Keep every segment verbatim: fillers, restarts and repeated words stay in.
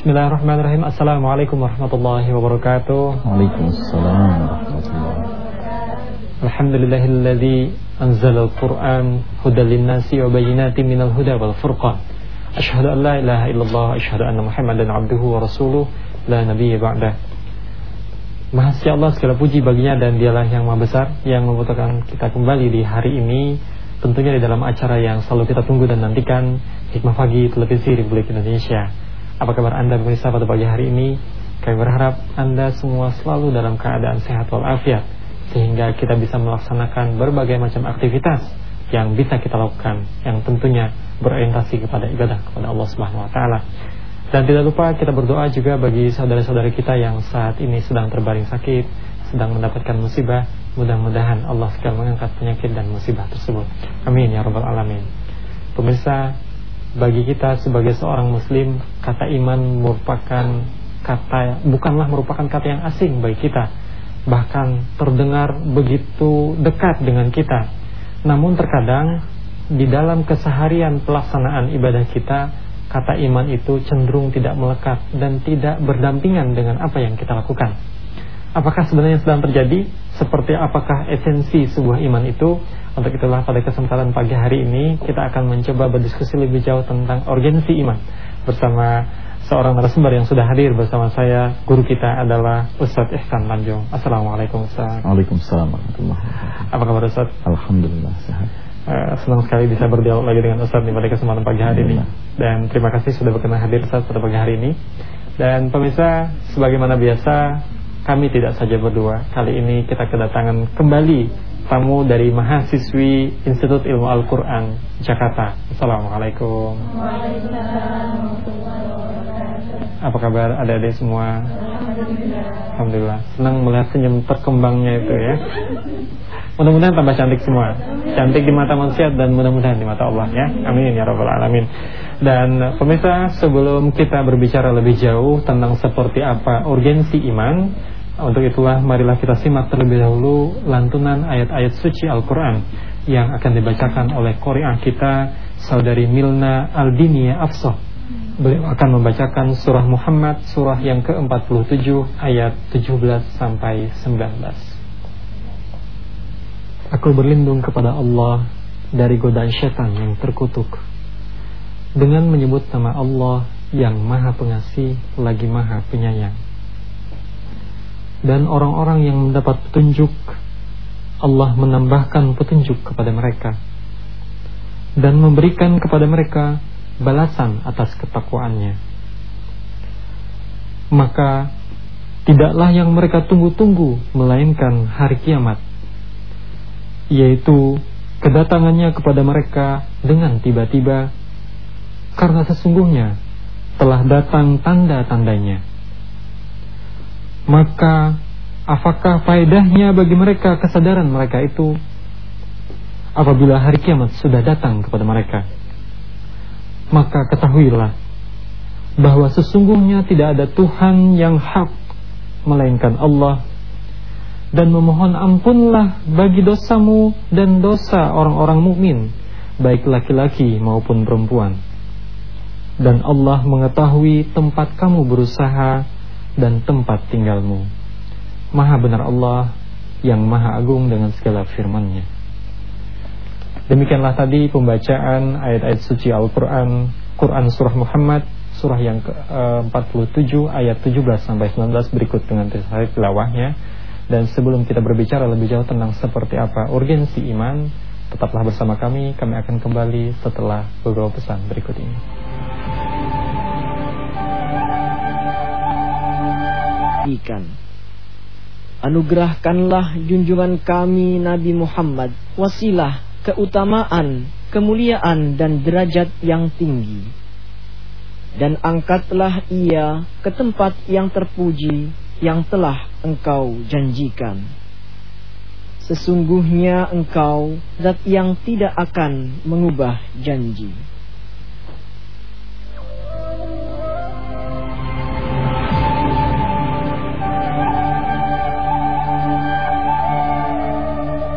Bismillahirrahmanirrahim. Assalamualaikum warahmatullahi wabarakatuh. Waalaikumsalam warahmatullahi wabarakatuh. Alhamdulillahilladzi anzala al-Qur'an hudan lin-nasi wa bayyinatin minal huda wal furqan. Asyhadu an la ilaha illallah wa asyhadu anna Muhammadan abduhu wa rasuluh la nabiyya ba'dah. Mahasya Allah, segala puji baginya dan dialah yang maha besar yang mempertemukan kita kembali di hari ini, tentunya di dalam acara yang selalu kita tunggu dan nantikan, Hikmah Pagi Televisi Republik Indonesia. Apa kabar Anda pemirsa pada pagi hari ini? Kami berharap Anda semua selalu dalam keadaan sehat walafiat, sehingga kita bisa melaksanakan berbagai macam aktivitas yang bisa kita lakukan, yang tentunya berorientasi kepada ibadah kepada Allah Subhanahu wa taala. Dan tidak lupa kita berdoa juga bagi saudara-saudara kita yang saat ini sedang terbaring sakit, sedang mendapatkan musibah. Mudah-mudahan Allah segera mengangkat penyakit dan musibah tersebut. Amin ya rabbal alamin. Pemirsa, bagi kita sebagai seorang muslim, kata iman merupakan kata, bukanlah merupakan kata yang asing bagi kita, bahkan terdengar begitu dekat dengan kita. Namun terkadang di dalam keseharian pelaksanaan ibadah kita, kata iman itu cenderung tidak melekat dan tidak berdampingan dengan apa yang kita lakukan. Apakah sebenarnya sedang terjadi? Seperti apakah esensi sebuah iman itu? Untuk itulah pada kesempatan pagi hari ini kita akan mencoba berdiskusi lebih jauh tentang urgensi iman bersama seorang narasumber yang sudah hadir bersama saya. Guru kita adalah Ustadz Ihsan Tanjung. Assalamualaikum Ustadz. Waalaikumsalam warahmatullahi wabarakatuh. Apa kabar Ustadz? Alhamdulillah sehat. Uh, senang sekali bisa berdialog lagi dengan Ustadz pada kesempatan pagi hari ini. Dan terima kasih sudah berkenan hadir Ustadz pada pagi hari ini. Dan pemirsa, sebagaimana biasa, kami tidak saja berdua. Kali ini kita kedatangan kembali tamu dari mahasiswi Institut Ilmu Al-Quran Jakarta. Assalamualaikum. Waalaikumsalam. Apa kabar adik-adik semua? Alhamdulillah. Alhamdulillah. Senang melihat senyum terkembangnya itu ya. Mudah-mudahan tambah cantik semua. Cantik di mata manusia dan mudah-mudahan di mata Allah ya. Amin ya rabbal alamin. Dan pemirsa, sebelum kita berbicara lebih jauh tentang seperti apa urgensi iman, untuk itulah marilah kita simak terlebih dahulu lantunan ayat-ayat suci Al-Quran yang akan dibacakan oleh qari'ah kita, Saudari Milna Aldiniya Afsah. Beliau akan membacakan surah Muhammad, surah yang ke empat puluh tujuh ayat tujuh belas sampai sembilan belas. Aku berlindung kepada Allah dari godaan syaitan yang terkutuk, dengan menyebut nama Allah yang maha pengasih lagi maha penyayang. Dan orang-orang yang mendapat petunjuk, Allah menambahkan petunjuk kepada mereka dan memberikan kepada mereka balasan atas ketakwaannya. Maka tidaklah yang mereka tunggu-tunggu melainkan hari kiamat, yaitu kedatangannya kepada mereka dengan tiba-tiba, karena sesungguhnya telah datang tanda-tandanya. Maka apakah faedahnya bagi mereka kesadaran mereka itu apabila hari kiamat sudah datang kepada mereka? Maka ketahuilah bahwa sesungguhnya tidak ada Tuhan yang hak melainkan Allah, dan memohon ampunlah bagi dosamu dan dosa orang-orang mukmin, baik laki-laki maupun perempuan. Dan Allah mengetahui tempat kamu berusaha dan tempat tinggalmu. Maha benar Allah yang maha agung dengan segala firman-Nya. Demikianlah tadi pembacaan ayat-ayat suci Al-Quran, Quran surah Muhammad, surah yang ke empat puluh tujuh ayat tujuh belas sampai sembilan belas, berikut dengan tilawahnya. Dan sebelum kita berbicara lebih jauh tentang seperti apa urgensi iman, tetaplah bersama kami. Kami akan kembali setelah beberapa pesan berikut ini. Ikan. Anugerahkanlah junjungan kami Nabi Muhammad wasilah, keutamaan, kemuliaan dan derajat yang tinggi, dan angkatlah ia ke tempat yang terpuji yang telah engkau janjikan. Sesungguhnya engkau zat yang tidak akan mengubah janji.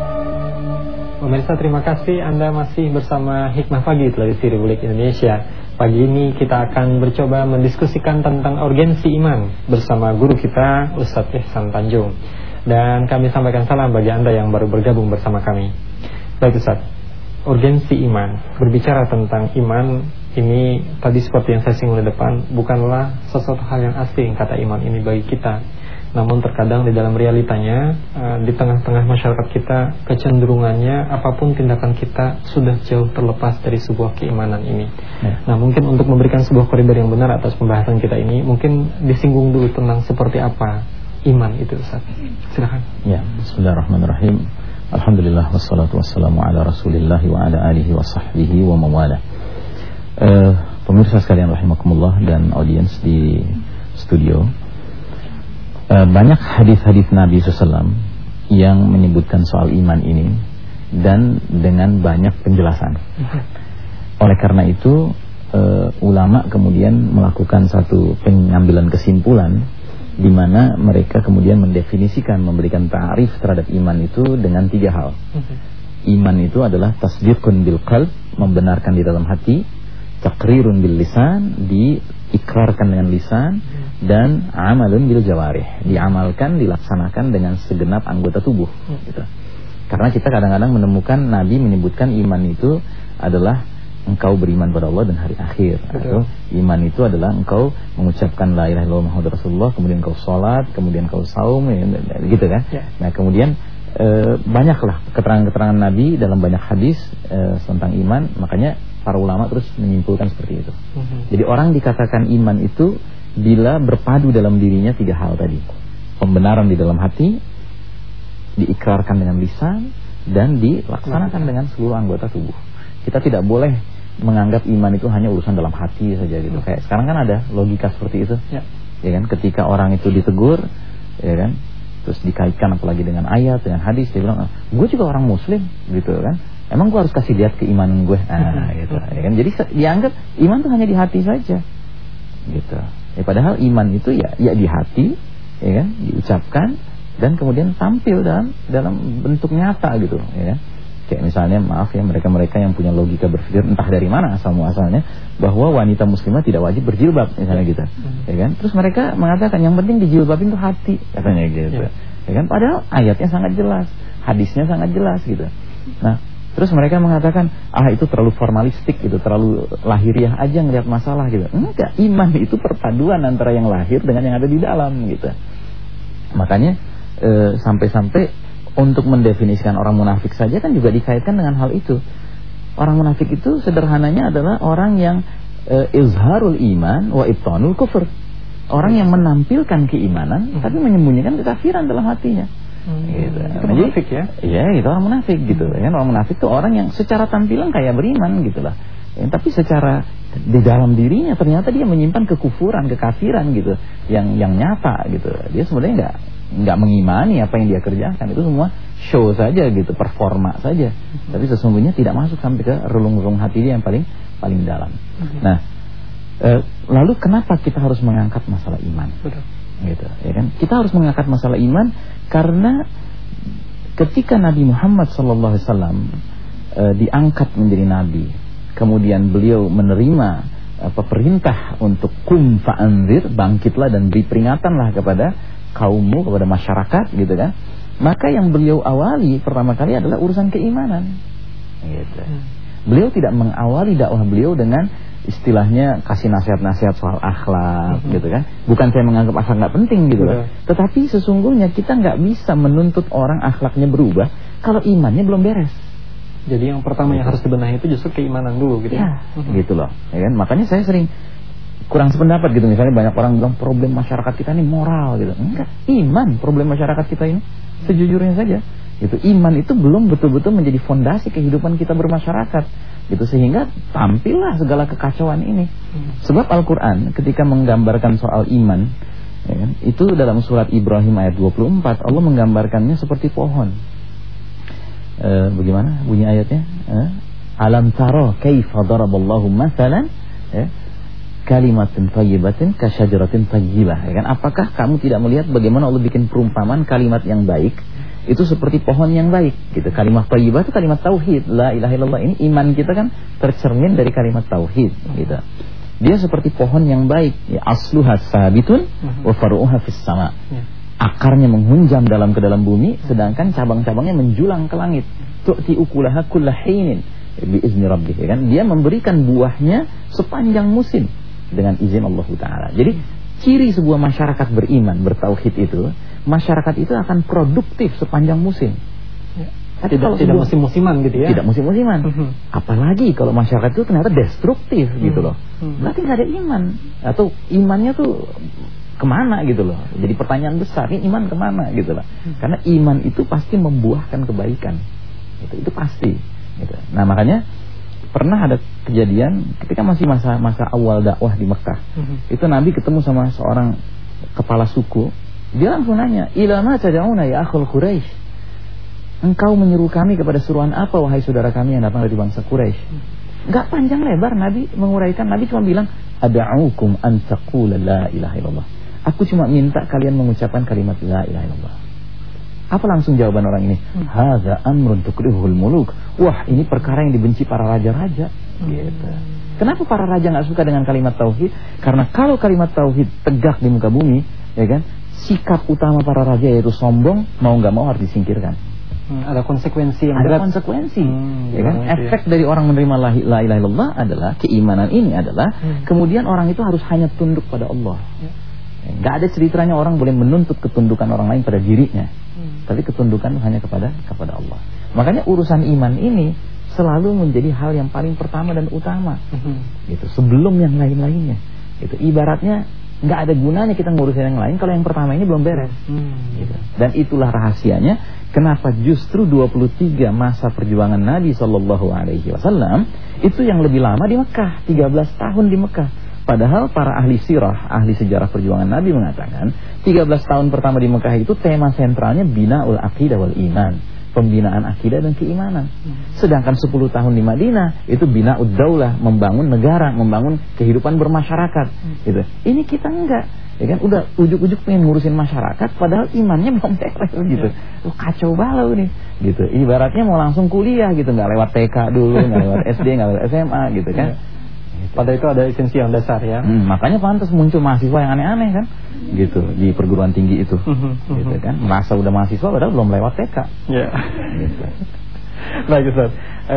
Pemirsa, terima kasih Anda masih bersama Hikmah Pagi Televisi Republik Indonesia. Pagi ini kita akan bercoba mendiskusikan tentang urgensi iman bersama guru kita Ustadz Ihsan Tanjung. Dan kami sampaikan salam bagi Anda yang baru bergabung bersama kami. Baik Ustadz, urgensi iman. Berbicara tentang iman ini tadi seperti yang saya singgung di depan, bukanlah sesuatu hal yang asing kata iman ini bagi kita. Namun terkadang di dalam realitanya, di tengah-tengah masyarakat kita, kecenderungannya apapun tindakan kita sudah jauh terlepas dari sebuah keimanan ini. Ya. Nah, mungkin untuk memberikan sebuah koridor yang benar atas pembahasan kita ini, mungkin disinggung dulu tentang seperti apa iman itu, Ustaz. Silakan. Ya, bismillahirrahmanirrahim. Alhamdulillah wassalatu wassalamu ala Rasulillah wa ala alihi wa sahbihi wa mawala. Uh, pemirsa sekalian rahimakumullah dan audiens di studio. Uh, banyak hadis-hadis Nabi shallallahu alaihi wasallam yang menyebutkan soal iman ini dan dengan banyak penjelasan. Oleh karena itu uh, ulama kemudian melakukan satu pengambilan kesimpulan di mana mereka kemudian mendefinisikan, memberikan ta'rif terhadap iman itu dengan tiga hal. Iman itu adalah tasdiqun bil qalb, membenarkan di dalam hati, taqrirun bil lisan, diikrarkan dengan lisan, dan amalun bil jawarih, diamalkan, dilaksanakan dengan segenap anggota tubuh gitu. Karena kita kadang-kadang menemukan Nabi menyebutkan iman itu adalah engkau beriman pada Allah dan hari akhir. Betul. Atau iman itu adalah engkau mengucapkan la ilaha illallah Muhammadur Rasulullah, kemudian engkau salat, kemudian engkau saum, gitu kan ya. Nah kemudian e, banyaklah keterangan-keterangan Nabi dalam banyak hadis e, tentang iman. Makanya para ulama terus menyimpulkan seperti itu. uh-huh. Jadi orang dikatakan iman itu bila berpadu dalam dirinya tiga hal tadi. Pembenaran di dalam hati, diikrarkan dengan lisan, dan dilaksanakan dengan seluruh anggota tubuh. Kita tidak boleh menganggap iman itu hanya urusan dalam hati saja gitu. Kayak sekarang kan ada logika seperti itu. Ya, ya kan, ketika orang itu ditegur, ya kan, terus dikaitkan apalagi dengan ayat, dengan hadis, dia bilang, "Gue juga orang muslim," gitu kan. Emang gue harus kasih lihat keimanan gue? Nah, gitu. Ya kan? Jadi dianggap iman itu hanya di hati saja. Gitu. Ya, padahal iman itu ya ya di hati, ya kan, diucapkan dan kemudian tampil dalam dalam bentuk nyata gitu, ya kan. Kayak misalnya, maaf ya, mereka-mereka yang punya logika berpikir entah dari mana asal muasalnya bahwa wanita muslimah tidak wajib berjilbab misalnya gitu, ya kan. Terus mereka mengatakan yang penting dijilbabin itu hati, katanya gitu, ya. Ya kan. Padahal ayatnya sangat jelas, hadisnya sangat jelas gitu. Nah, terus mereka mengatakan, ah itu terlalu formalistik gitu, terlalu lahiriah aja ngelihat masalah gitu. Enggak, iman itu perpaduan antara yang lahir dengan yang ada di dalam gitu. Makanya e, sampai-sampai untuk mendefinisikan orang munafik saja kan juga dikaitkan dengan hal itu. Orang munafik itu sederhananya adalah orang yang e, izharul iman wa ibtanul kufur. Orang yang menampilkan keimanan hmm. tapi menyembunyikan kekafiran dalam hatinya. Hmm. Gitu. Itu munafik ya? Iya, itu orang munafik gitu. Kan orang munafik itu orang yang secara tampilan kayak beriman gitulah. Ya, tapi secara di dalam dirinya ternyata dia menyimpan kekufuran, kekafiran gitu, yang yang nyata gitu. Dia sebenarnya enggak enggak mengimani apa yang dia kerjakan, itu semua show saja gitu, performa saja. Hmm. Tapi sesungguhnya tidak masuk sampai ke relung-relung hati dia yang paling paling dalam. Hmm. Nah, e, lalu kenapa kita harus mengangkat masalah iman? Betul. Gitu, ya kan? Kita harus mengangkat masalah iman karena ketika Nabi Muhammad sallallahu alaihi wasallam e, diangkat menjadi nabi, kemudian beliau menerima apa perintah untuk kum fa'anzir, bangkitlah dan beri peringatanlah kepada kaummu, kepada masyarakat gitu kan. Maka yang beliau awali pertama kali adalah urusan keimanan gitu. Hmm. Beliau tidak mengawali dakwah beliau dengan istilahnya kasih nasihat-nasihat soal akhlak hmm. gitu kan. Bukan saya menganggap akhlak nggak penting gitu kan. Tetapi sesungguhnya kita nggak bisa menuntut orang akhlaknya berubah kalau imannya belum beres. Jadi yang pertama gitu. Yang harus dibenahi itu justru keimanan dulu gitu ya. Hmm. Gitu loh, ya kan. Makanya saya sering kurang sependapat gitu. Misalnya banyak orang bilang problem masyarakat kita ini moral gitu. Enggak, iman problem masyarakat kita ini. Sejujurnya saja gitu. Iman itu belum betul-betul menjadi fondasi kehidupan kita bermasyarakat gitu, sehingga tampillah segala kekacauan ini. Sebab Al-Quran ketika menggambarkan soal iman, ya kan, itu dalam surat Ibrahim ayat dua puluh empat Allah menggambarkannya seperti pohon. e, Bagaimana bunyi ayatnya? e, Alam taro kaifa daraballahu mathalan, ya, kalimatin thayyibatin kasyajaratin thayyibah, ya kan? Apakah kamu tidak melihat bagaimana Allah bikin perumpamaan kalimat yang baik itu seperti pohon yang baik gitu. Kalimat thayyibah itu kalimat tauhid, la ilaha illallah. Ini iman kita kan tercermin dari kalimat tauhid gitu. Dia seperti pohon yang baik, ya, asluha sabitun wa faru'uha fis sama. Ya. Akarnya menghunjam dalam ke dalam bumi, sedangkan cabang-cabangnya menjulang ke langit. Tu'ti ukulaha kulla hinin biizni rabbih, ya kan? Dia memberikan buahnya sepanjang musim dengan izin Allah Taala. Jadi ciri sebuah masyarakat beriman, bertauhid itu, masyarakat itu akan produktif sepanjang musim. Ya. Tapi tidak, kalau tidak sebuah, musim-musiman gitu ya. Tidak musim-musiman. Uh-huh. Apalagi kalau masyarakat itu ternyata destruktif uh-huh. gitu loh. Uh-huh. Berarti nggak ada iman. Atau imannya tuh kemana gitu loh. Jadi pertanyaan besar, ini iman kemana gitu loh. Uh-huh. Karena iman itu pasti membuahkan kebaikan. Itu, itu pasti. Gitu. Nah makanya pernah ada kejadian ketika masih masa masa awal dakwah di Mekah. Uh-huh. Itu Nabi ketemu sama seorang kepala suku. Dia langsung nanya, ilama tad'una ya akhul Quraisy. Engkau menyeru kami kepada seruan apa wahai saudara kami yang datang dari bangsa Quraisy? Enggak panjang lebar Nabi menguraikan. Nabi cuma bilang, ad'ukum an taqula la ilaha illallah. Aku cuma minta kalian mengucapkan kalimat la ilaha illallah. Apa langsung jawaban orang ini? Hadza amrun tukrihul muluk. Wah, ini perkara yang dibenci para raja-raja. Gitu. Kenapa para raja enggak suka dengan kalimat tauhid? Karena kalau kalimat tauhid tegak di muka bumi, ya kan? Sikap utama para raja yaitu sombong, mau enggak mau harus disingkirkan. Hmm, ada konsekuensi yang ada berat. konsekuensi hmm, ya kan? Efek ya. Dari orang menerima la ilaha illallah adalah keimanan ini adalah hmm. kemudian orang itu harus hanya tunduk pada Allah. ya. Gak ada ceritanya orang boleh menuntut ketundukan orang lain pada dirinya, hmm. tapi ketundukan hanya kepada kepada Allah. Makanya urusan iman ini selalu menjadi hal yang paling pertama dan utama, hmm. gitu, sebelum yang lain-lainnya. Gitu. Ibaratnya nggak ada gunanya kita ngurusin yang lain kalau yang pertama ini belum beres. hmm. gitu. Dan itulah rahasianya kenapa justru dua puluh tiga masa perjuangan Nabi Sallallahu Alaihi Wasallam itu yang lebih lama di Mekah, tiga belas tahun di Mekah. Padahal para ahli sirah, ahli sejarah perjuangan Nabi mengatakan tiga belas tahun pertama di Mekah itu tema sentralnya binaul aqidah wal iman, pembinaan akidah dan keimanan. Sedangkan sepuluh tahun di Madinah itu bina'ud daulah, membangun negara, membangun kehidupan bermasyarakat. Gitu. Ini kita enggak, ya kan? Udah ujuk-ujuk pengen ngurusin masyarakat, padahal imannya belum beres gitu. Tuh, kacau balau nih, gitu. Ibaratnya mau langsung kuliah gitu, nggak lewat T K dulu, nggak lewat S D, nggak lewat S M A, gitu kan? Padahal itu ada esensi yang dasar ya. Hmm, makanya pantas muncul mahasiswa yang aneh-aneh kan, gitu di perguruan tinggi itu, gitu kan. Merasa udah mahasiswa padahal belum lewat T K. Ya. Gitu. Baik Ustaz.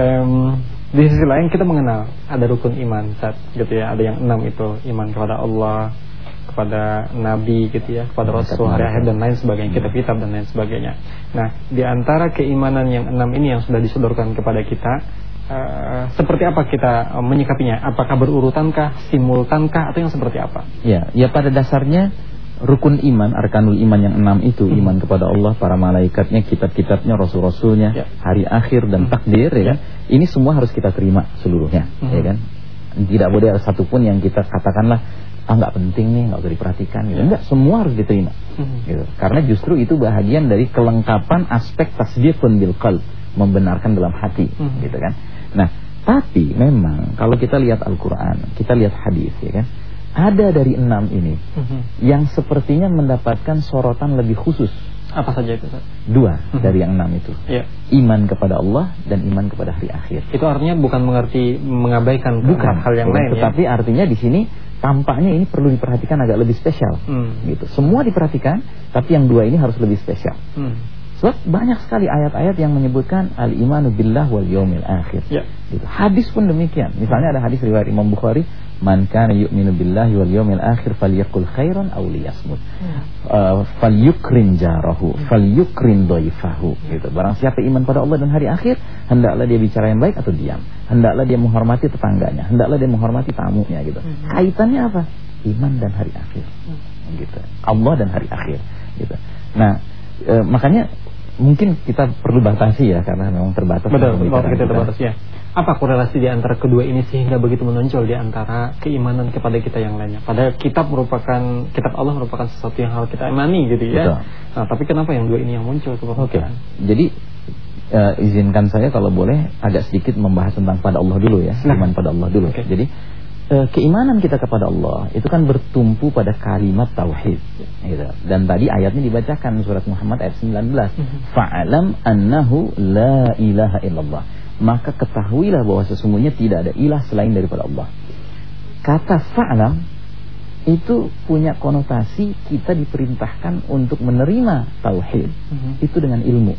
Um, di sisi lain kita mengenal ada rukun iman, Ustaz, gitu ya. Ada yang enam itu, iman kepada Allah, kepada Nabi, gitu ya, kepada Rasul, hari akhir dan lain sebagainya, kitab-kitab dan lain sebagainya. Nah, di antara keimanan yang enam ini yang sudah disodorkan kepada kita, Uh, seperti apa kita uh, menyikapinya? Apakah berurutankah, simultankah, atau yang seperti apa? Ya, ya pada dasarnya rukun iman, arkanul iman yang enam itu, hmm. iman kepada Allah, para malaikatnya, kitab-kitabnya, rasul-rasulnya, ya. hari akhir dan hmm. takdir, ya, ya. Ini semua harus kita terima seluruhnya, hmm. ya kan? Tidak boleh ada satupun yang kita katakanlah ah nggak penting nih, nggak usah diperhatikan, gitu. Ya. Enggak, semua harus diterima, hmm. gitu. Karena justru itu bahagian dari kelengkapan aspek tasdiqun bil qalb, membenarkan dalam hati, hmm. gitu kan? Nah, tapi memang kalau kita lihat Al-Quran, kita lihat hadis, ya kan, ada dari enam ini uh-huh. yang sepertinya mendapatkan sorotan lebih khusus. Apa saja itu, Ustaz? Dua uh-huh. dari yang enam itu, yeah. iman kepada Allah dan iman kepada hari akhir. Itu artinya bukan mengerti mengabaikan bukan hal yang lain, tetapi ya? Artinya di sini tampaknya ini perlu diperhatikan agak lebih spesial, hmm. gitu. Semua diperhatikan, tapi yang dua ini harus lebih spesial. Hmm. Sebab banyak sekali ayat-ayat yang menyebutkan al-imanu billah wal yaumil akhir. Ya. Gitu. Hadis pun demikian. Misalnya ada hadis riwayat Imam Bukhari, man kana yu'minu billahi wal yaumil akhir falyaqul khairan aw liyasmut. Hmm. Uh, falyukrim jarahu, falyukrim dhaifahu. Gitu. Barang siapa iman pada Allah dan hari akhir, hendaklah dia bicara yang baik atau diam. Hendaklah dia menghormati tetangganya, hendaklah dia menghormati tamunya, gitu. Hmm. Kaitannya apa? Iman dan hari akhir. Hmm. Gitu. Allah dan hari akhir, gitu. Nah, e, makanya mungkin kita perlu batasi ya, karena memang terbatas. Betul, waktu kita terbatas ya. Apa korelasi di antara kedua ini sehingga begitu menonjol di antara keimanan kepada kita yang lainnya? Padahal kitab merupakan, kitab Allah merupakan sesuatu yang harus kita imani, gitu ya. Betul. Nah, tapi kenapa yang dua ini yang muncul? Oke. Okay. Jadi uh, izinkan saya kalau boleh agak sedikit membahas tentang pada Allah dulu ya, nah. iman pada Allah dulu. Okay. Jadi uh, keimanan kita kepada Allah itu kan bertumpu pada kalimat tauhid, gitu. Dan tadi ayatnya dibacakan surat Muhammad ayat sembilan belas. Mm-hmm. Fa'alam annahu la ilaha illallah. Maka ketahuilah bahwa sesungguhnya tidak ada ilah selain daripada Allah. kata fa'lam itu punya konotasi kita diperintahkan untuk menerima tauhid. Mm-hmm. Itu dengan ilmu.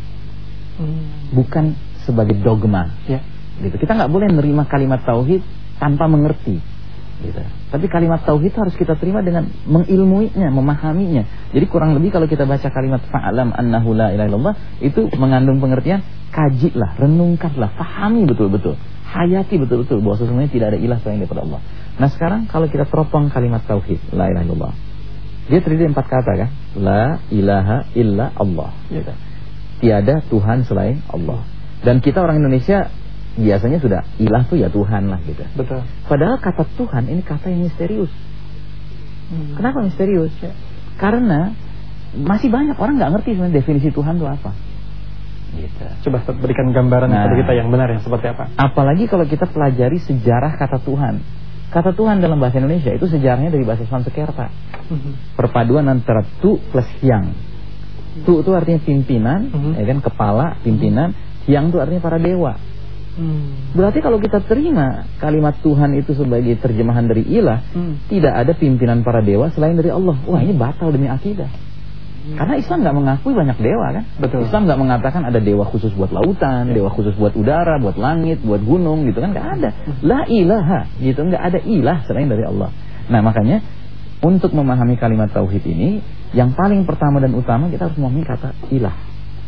Mm. Bukan sebagai dogma. Yeah. Gitu. Kita nggak boleh menerima kalimat tauhid tanpa mengerti. Gitu. Tapi kalimat tauhid harus kita terima dengan mengilmuinya, memahaminya. Jadi kurang lebih kalau kita baca kalimat fa'lam annahu la ilaha illallah itu mengandung pengertian kajilah, renungkanlah, pahami betul-betul, hayati betul-betul bahwa sesungguhnya tidak ada ilah selain daripada Allah. Nah sekarang kalau kita teropong kalimat tauhid la ilaha illallah, dia terdiri dari empat kata kan? La ilaha illa Allah. Gitu. Tiada Tuhan selain Allah. Dan kita orang Indonesia biasanya sudah ilah tuh ya Tuhan lah gitu. Betul. Padahal kata Tuhan ini kata yang misterius. Hmm. Kenapa misterius? Ya. Karena masih banyak orang nggak ngerti sebenarnya definisi Tuhan itu apa. Gitu. Coba berikan gambaran nah, kepada kita yang benar ya seperti apa. Apalagi kalau kita pelajari sejarah kata Tuhan. Kata Tuhan dalam bahasa Indonesia itu sejarahnya dari bahasa Sanskerta. Hmm. Perpaduan antara tu plus yang. Tu itu artinya pimpinan, hmm. ya kan, kepala, pimpinan. Yang itu artinya para dewa. Hmm. Berarti kalau kita terima kalimat Tuhan itu sebagai terjemahan dari ilah, hmm. tidak ada pimpinan para dewa selain dari Allah. Wah, ini batal demi akidah. Hmm. Karena Islam nggak mengakui banyak dewa kan? Betul. Islam nggak mengatakan ada dewa khusus buat lautan, dewa khusus buat udara, buat langit, buat gunung gitu kan? Nggak ada. La ilaha gitu, nggak ada ilah selain dari Allah. Nah makanya untuk memahami kalimat tauhid ini, yang paling pertama dan utama kita harus memahami kata ilah.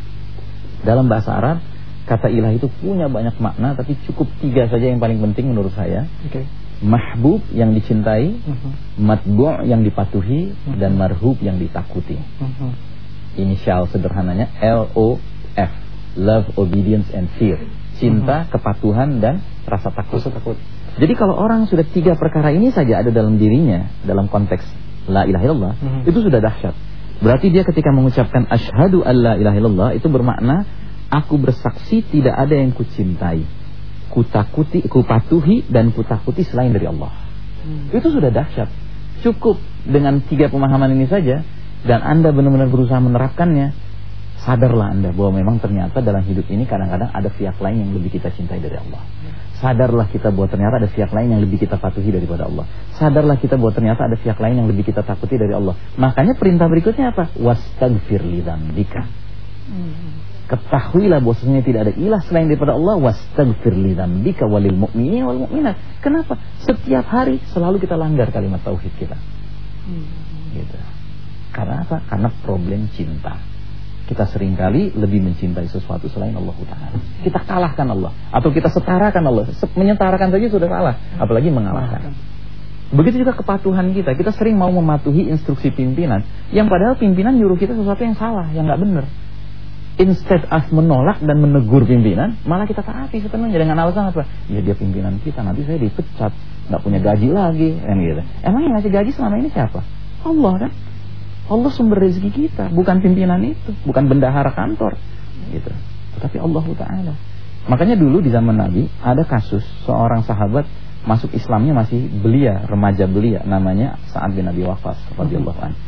Dalam bahasa Arab kata ilah itu punya banyak makna, tapi cukup tiga saja yang paling penting menurut saya. Okay. Mahbub yang dicintai, uh-huh. matbu' yang dipatuhi, uh-huh. dan marhub yang ditakuti. Uh-huh. Inisial sederhananya L O F, love, obedience, and fear. Cinta, uh-huh. kepatuhan, dan rasa takut. Rasa takut. Jadi kalau orang sudah tiga perkara ini saja ada dalam dirinya, dalam konteks la ilaha illallah, uh-huh. itu sudah dahsyat. Berarti dia ketika mengucapkan asyhadu an la ilaha illallah itu bermakna aku bersaksi tidak ada yang kucintai, kutakuti, kupatuhi dan kutakuti selain dari Allah. Hmm. Itu sudah dahsyat. Cukup dengan tiga pemahaman ini saja dan Anda benar-benar berusaha menerapkannya, sadarlah Anda bahwa memang ternyata dalam hidup ini kadang-kadang ada pihak lain yang lebih kita cintai dari Allah. Sadarlah kita bahwa ternyata ada pihak lain yang lebih kita patuhi daripada Allah. Sadarlah kita bahwa ternyata ada pihak lain yang lebih kita takuti dari Allah. Makanya perintah berikutnya apa? Wastaghfir li dzambika. Hmm. Ketahuilah bahwasanya tidak ada ilah selain daripada Allah, wastaghfir li dzambika walil mu'minina wal mu'minat. Kenapa? Setiap hari selalu kita langgar kalimat tauhid kita. Hmm. Gitu. Karena apa? Karena problem cinta. Kita seringkali lebih mencintai sesuatu selain Allah Ta'ala. Kita kalahkan Allah atau kita setarakan Allah. Menyetarakan saja sudah kalah, apalagi mengalahkan. Begitu juga kepatuhan kita. Kita sering mau mematuhi instruksi pimpinan, yang padahal pimpinan nyuruh kita sesuatu yang salah, yang nggak benar. Instead of menolak dan menegur pimpinan, malah kita taati sepenuhnya dengan alasan apa? Ya dia pimpinan kita, nanti saya dipecat, nggak punya gaji lagi, kan gitu. Emang yang ngasih gaji selama ini siapa? Allah kan? Allah sumber rezeki kita, bukan pimpinan itu, bukan bendahara kantor, gitu. Tetapi Allah Ta'ala. Makanya dulu di zaman Nabi ada kasus seorang sahabat masuk Islamnya masih belia, remaja belia, namanya Sa'ad bin Abi Waqqas radhiyallahu anhu.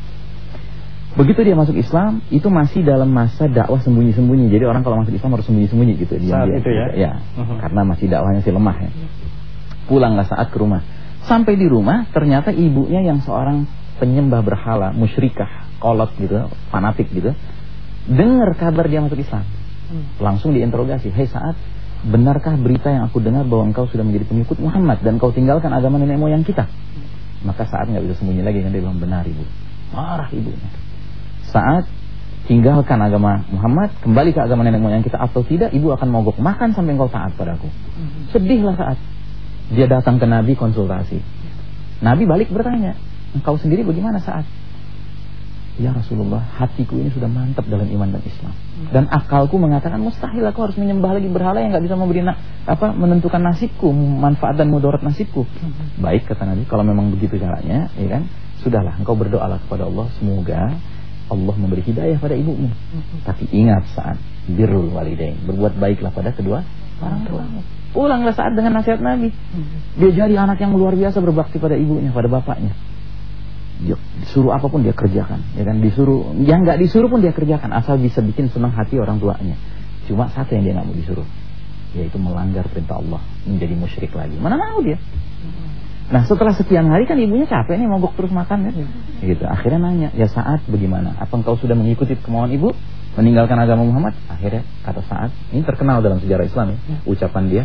Begitu dia masuk Islam, itu masih dalam masa dakwah sembunyi-sembunyi. Jadi orang kalau masuk Islam harus sembunyi-sembunyi gitu. Saat dia, itu ya? Ya, uh-huh. Karena masih dakwahnya masih lemah ya. Pulanglah Sa'ad ke rumah. Sampai di rumah, ternyata ibunya yang seorang penyembah berhala, musyrikah, kolot gitu, fanatik gitu, dengar kabar dia masuk Islam. Langsung diinterogasi, "Hei Sa'ad, benarkah berita yang aku dengar bahwa engkau sudah menjadi pengikut Muhammad dan kau tinggalkan agama nenek moyang kita?" Maka Sa'ad nggak bisa sembunyi lagi, kan dia bilang, "Benar ibu." Marah ibunya. "Saat tinggalkan agama Muhammad, kembali ke agama nenek moyang kita atau tidak, ibu akan mogok makan sampai engkau taat padaku." Sedihlah Saat. Dia datang ke Nabi konsultasi. Nabi balik bertanya, "Engkau sendiri bagaimana Saat?" "Ya Rasulullah, hatiku ini sudah mantap dalam iman dan Islam. Dan akalku mengatakan mustahil aku harus menyembah lagi berhala yang nggak bisa memberi na apa menentukan nasibku, manfaat dan mudarat nasibku." "Baik," kata Nabi, "kalau memang begitu caranya, ya kan, sudahlah, engkau berdoalah kepada Allah, semoga Allah memberi hidayah pada ibumu. Tapi ingat Saat, birrul walidain, berbuat baiklah pada kedua orang tuamu." Pulanglah Saat dengan nasihat Nabi. Dia jadi anak yang luar biasa berbakti pada ibunya, pada bapaknya. Dia disuruh apapun dia kerjakan, ya kan, disuruh, yang nggak disuruh pun dia kerjakan, asal bisa bikin senang hati orang tuanya. Cuma satu yang dia nggak mau disuruh, yaitu melanggar perintah Allah, menjadi musyrik lagi. Mana mau dia? Nah setelah sekian hari kan ibunya capek nih mogok terus makan kan, gitu. Akhirnya nanya, ya Sa'ad bagaimana? Apa engkau sudah mengikuti kemauan ibu, meninggalkan agama Muhammad? Akhirnya kata Sa'ad, ini terkenal dalam sejarah Islam ya, ucapan dia,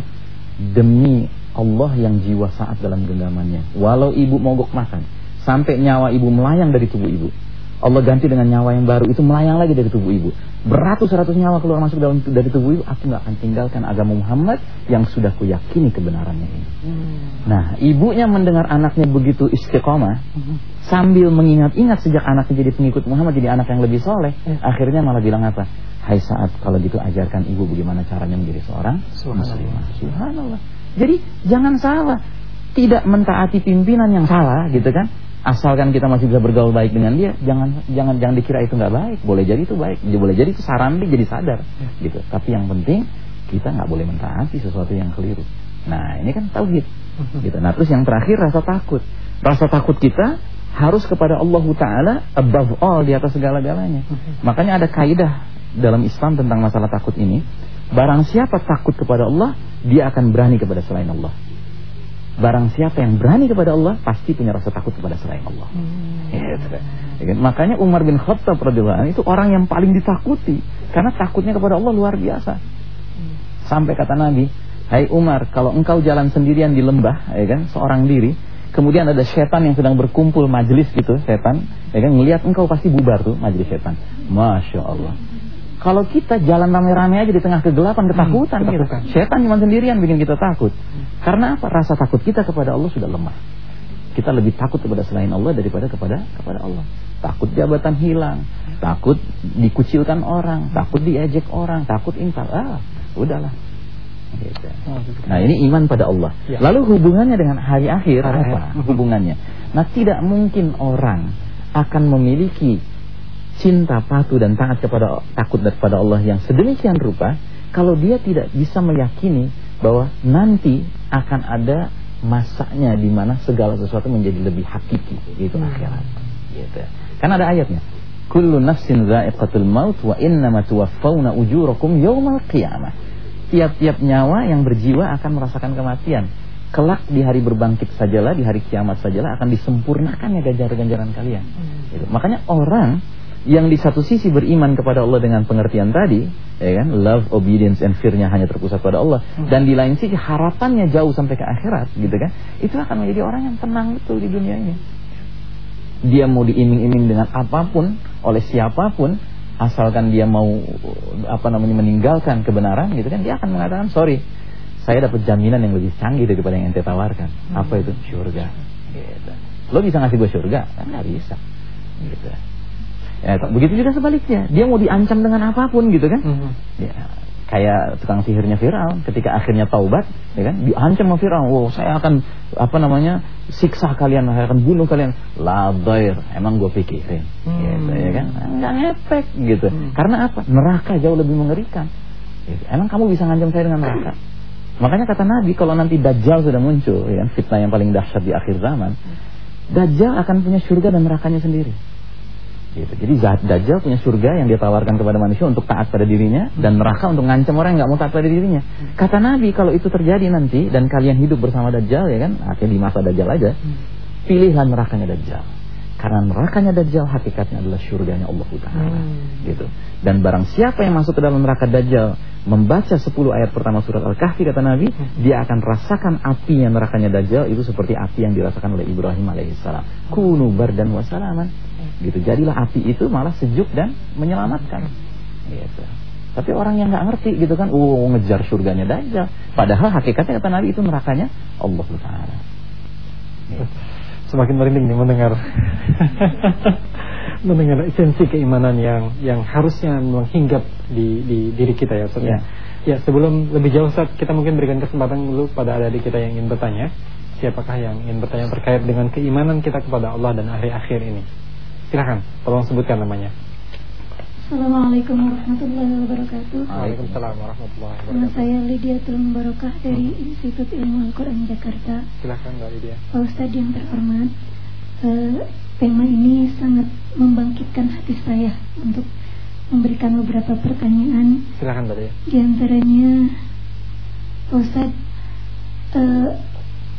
demi Allah yang jiwa Sa'ad dalam genggamannya, walau ibu mogok makan, sampai nyawa ibu melayang dari tubuh ibu, Allah ganti dengan nyawa yang baru, itu melayang lagi dari tubuh ibu. Beratus-ratus nyawa keluar masuk dalam dari tubuh ibu, aku gak akan tinggalkan agama Muhammad yang sudah kuyakini kebenarannya ini. Hmm. Nah, ibunya mendengar anaknya begitu istiqomah, hmm. sambil mengingat-ingat sejak anaknya jadi pengikut Muhammad, jadi anak yang lebih soleh, hmm. akhirnya malah bilang apa? Hai Sa'ad, kalau gitu ajarkan ibu bagaimana caranya menjadi seorang muslimah. Subhanallah. Jadi jangan salah, tidak mentaati pimpinan yang salah, gitu kan? Asalkan kita masih bisa bergaul baik dengan dia, jangan jangan jangan dikira itu nggak baik. Boleh jadi itu baik, boleh jadi itu saran dia jadi sadar, gitu. Tapi yang penting kita nggak boleh mentaati sesuatu yang keliru. Nah ini kan tauhid, gitu. Nah terus yang terakhir rasa takut. Rasa takut kita harus kepada Allah Taala above all, di atas segala-galanya. Makanya ada kaidah dalam Islam tentang masalah takut ini. Barang siapa takut kepada Allah, dia akan berani kepada selain Allah. Barang siapa yang berani kepada Allah, pasti punya rasa takut kepada selain Allah. Hmm. Ya, makanya Umar bin Khattab radhiyallahu anhu itu orang yang paling ditakuti, karena takutnya kepada Allah luar biasa. Hmm. Sampai kata Nabi, hai Umar, kalau engkau jalan sendirian di lembah, ya kan, seorang diri, kemudian ada setan yang sedang berkumpul majelis gitu, setan, ya kan, ngelihat engkau pasti bubar tuh majelis setan. Masya Allah. Kalau kita jalan rame-rame aja di tengah kegelapan, ketakutan, hmm, gitu. Setan cuma sendirian bikin kita takut. Karena apa? Rasa takut kita kepada Allah sudah lemah. Kita lebih takut kepada selain Allah daripada kepada kepada Allah. Takut jabatan hilang, takut dikucilkan orang, takut diejek orang, takut infak. Ah, udahlah. Gitu. Nah ini iman pada Allah. Lalu hubungannya dengan hari akhir apa? Hubungannya. Nah tidak mungkin orang akan memiliki cinta, patuh dan taat kepada takut kepada Allah yang sedemikian rupa kalau dia tidak bisa meyakini bahwa nanti akan ada masanya di mana segala sesuatu menjadi lebih hakiki, yaitu akhirat. Gitu. Kan ada ayatnya, kullu nafsin dha'iqatul maut wa innama tuwaffawna ujurakum yaumal qiyamah. Tiap-tiap nyawa yang berjiwa akan merasakan kematian. Kelak di hari berbangkit sajalah, di hari kiamat sajalah akan disempurnakannya ganjaran-ganjaran kalian. Gitu. Makanya orang yang di satu sisi beriman kepada Allah dengan pengertian tadi, ya kan, love, obedience, and fear-nya hanya terpusat pada Allah, hmm. dan di lain sisi harapannya jauh sampai ke akhirat, gitu kan, itu akan menjadi orang yang tenang betul di dunia ini. Dia mau diiming-iming dengan apapun oleh siapapun, asalkan dia mau apa namanya meninggalkan kebenaran, gitu kan, dia akan mengatakan sorry, saya dapat jaminan yang lebih canggih daripada yang ente tawarkan. Hmm. Apa itu? Surga. Gitu. Lo bisa ngasih gue surga? Kan nggak bisa. Gitu. Ya, begitu juga sebaliknya, dia mau diancam dengan apapun, gitu kan? Mm-hmm. Ya, kayak tukang sihirnya Firaun, ketika akhirnya taubat, ya kan? Diancam sama Firaun, wow, saya akan apa namanya siksa kalian, saya akan bunuh kalian. La dhair, emang gue pikirin, mm-hmm. gitu, ya kan? Nggak ngefek, gitu. Mm-hmm. Karena apa? Neraka jauh lebih mengerikan. Gitu. Emang kamu bisa ngancam saya dengan neraka? Makanya kata Nabi, kalau nanti Dajjal sudah muncul, ya kan? Fitnah yang paling dahsyat di akhir zaman, Dajjal akan punya surga dan nerakanya sendiri. Gitu. Jadi Dajjal punya surga yang dia tawarkan kepada manusia untuk taat pada dirinya, dan neraka untuk ngancam orang yang nggak mau taat pada dirinya. Kata Nabi, kalau itu terjadi nanti dan kalian hidup bersama Dajjal, ya kan, akhirnya di masa Dajjal aja, pilihlah nerakanya Dajjal. Karena nerakanya Dajjal hakikatnya adalah surganya Allah Taala. Hmm. Gitu. Dan barang siapa yang masuk ke dalam neraka Dajjal, membaca sepuluh ayat pertama surat Al-Kahfi, kata Nabi, hmm. dia akan rasakan apinya nerakanya Dajjal itu seperti api yang dirasakan oleh Ibrahim alaihissalam. Kunu bardan wa salaman. Gitu. Jadilah api itu malah sejuk dan menyelamatkan. Gitu. Tapi orang yang nggak ngerti, gitu kan, oh ngejar surganya Dajjal. Padahal hakikatnya kata Nabi itu nerakanya Allah Taala. Gitu. Semakin merinding nih mendengar mendengar esensi keimanan yang yang harusnya menghinggap di, di diri kita ya, Ustaz. Ya. Ya, sebelum lebih jauh, Ustaz, kita mungkin berikan kesempatan dulu pada adik-adik kita yang ingin bertanya. Siapakah yang ingin bertanya terkait dengan keimanan kita kepada Allah dan hari akhir ini? Silakan, tolong sebutkan namanya. Assalamualaikum warahmatullahi wabarakatuh. Waalaikumsalam warahmatullahi wabarakatuh. Nama saya Lydiatul Mubarakah dari hmm. Institut Ilmu Al-Quran Jakarta. Silakan Mbak Lydia. Pak Ustadz yang terhormat, eh, tema ini sangat membangkitkan hati saya untuk memberikan beberapa pertanyaan. Silakan Mbak Lydia. Di antaranya, Pak Ustadz, eh,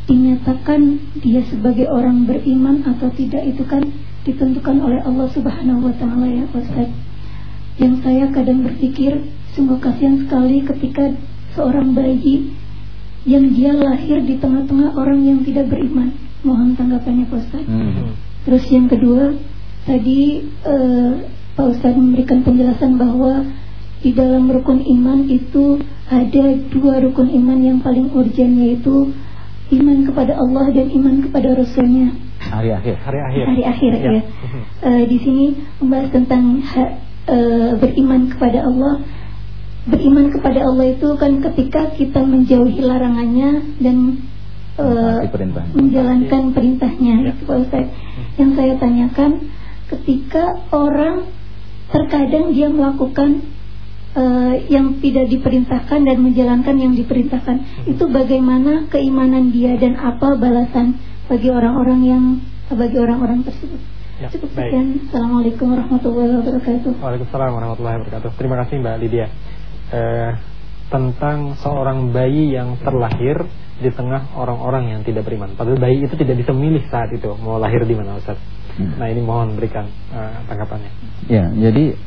dinyatakan dia sebagai orang beriman atau tidak itu kan ditentukan oleh Allah Subhanahu wa taala ya Ustaz. Yang saya kadang berpikir sungguh kasihan sekali ketika seorang bayi yang dia lahir di tengah-tengah orang yang tidak beriman. Mohon tanggapannya Pak Ustaz. Hmm. Terus yang kedua, tadi eh, Pak Ustaz memberikan penjelasan bahwa di dalam rukun iman itu ada dua rukun iman yang paling urgent, yaitu iman kepada Allah dan iman kepada Rasulnya. Hari akhir. Hari akhir. Hari akhir ya. ya. Uh, di sini membahas tentang ha, uh, beriman kepada Allah. Beriman kepada Allah itu kan ketika kita menjauhi larangannya dan uh, menjalankan perintahnya. Ya. Itu Pak Ustaz. Yang saya tanyakan, ketika orang terkadang dia melakukan Uh, yang tidak diperintahkan dan menjalankan yang diperintahkan, hmm. itu bagaimana keimanan dia dan apa balasan bagi orang-orang yang bagi orang-orang tersebut. Ya, cukup sekian. Assalamualaikum warahmatullahi wabarakatuh. Waalaikumsalam warahmatullahi wabarakatuh. Terima kasih Mbak Lydia. Uh, tentang seorang bayi yang terlahir di tengah orang-orang yang tidak beriman. Padahal bayi itu tidak bisa memilih saat itu mau lahir di mana, Ustaz. Hmm. Nah, ini mohon berikan uh, tanggapannya. Ya, jadi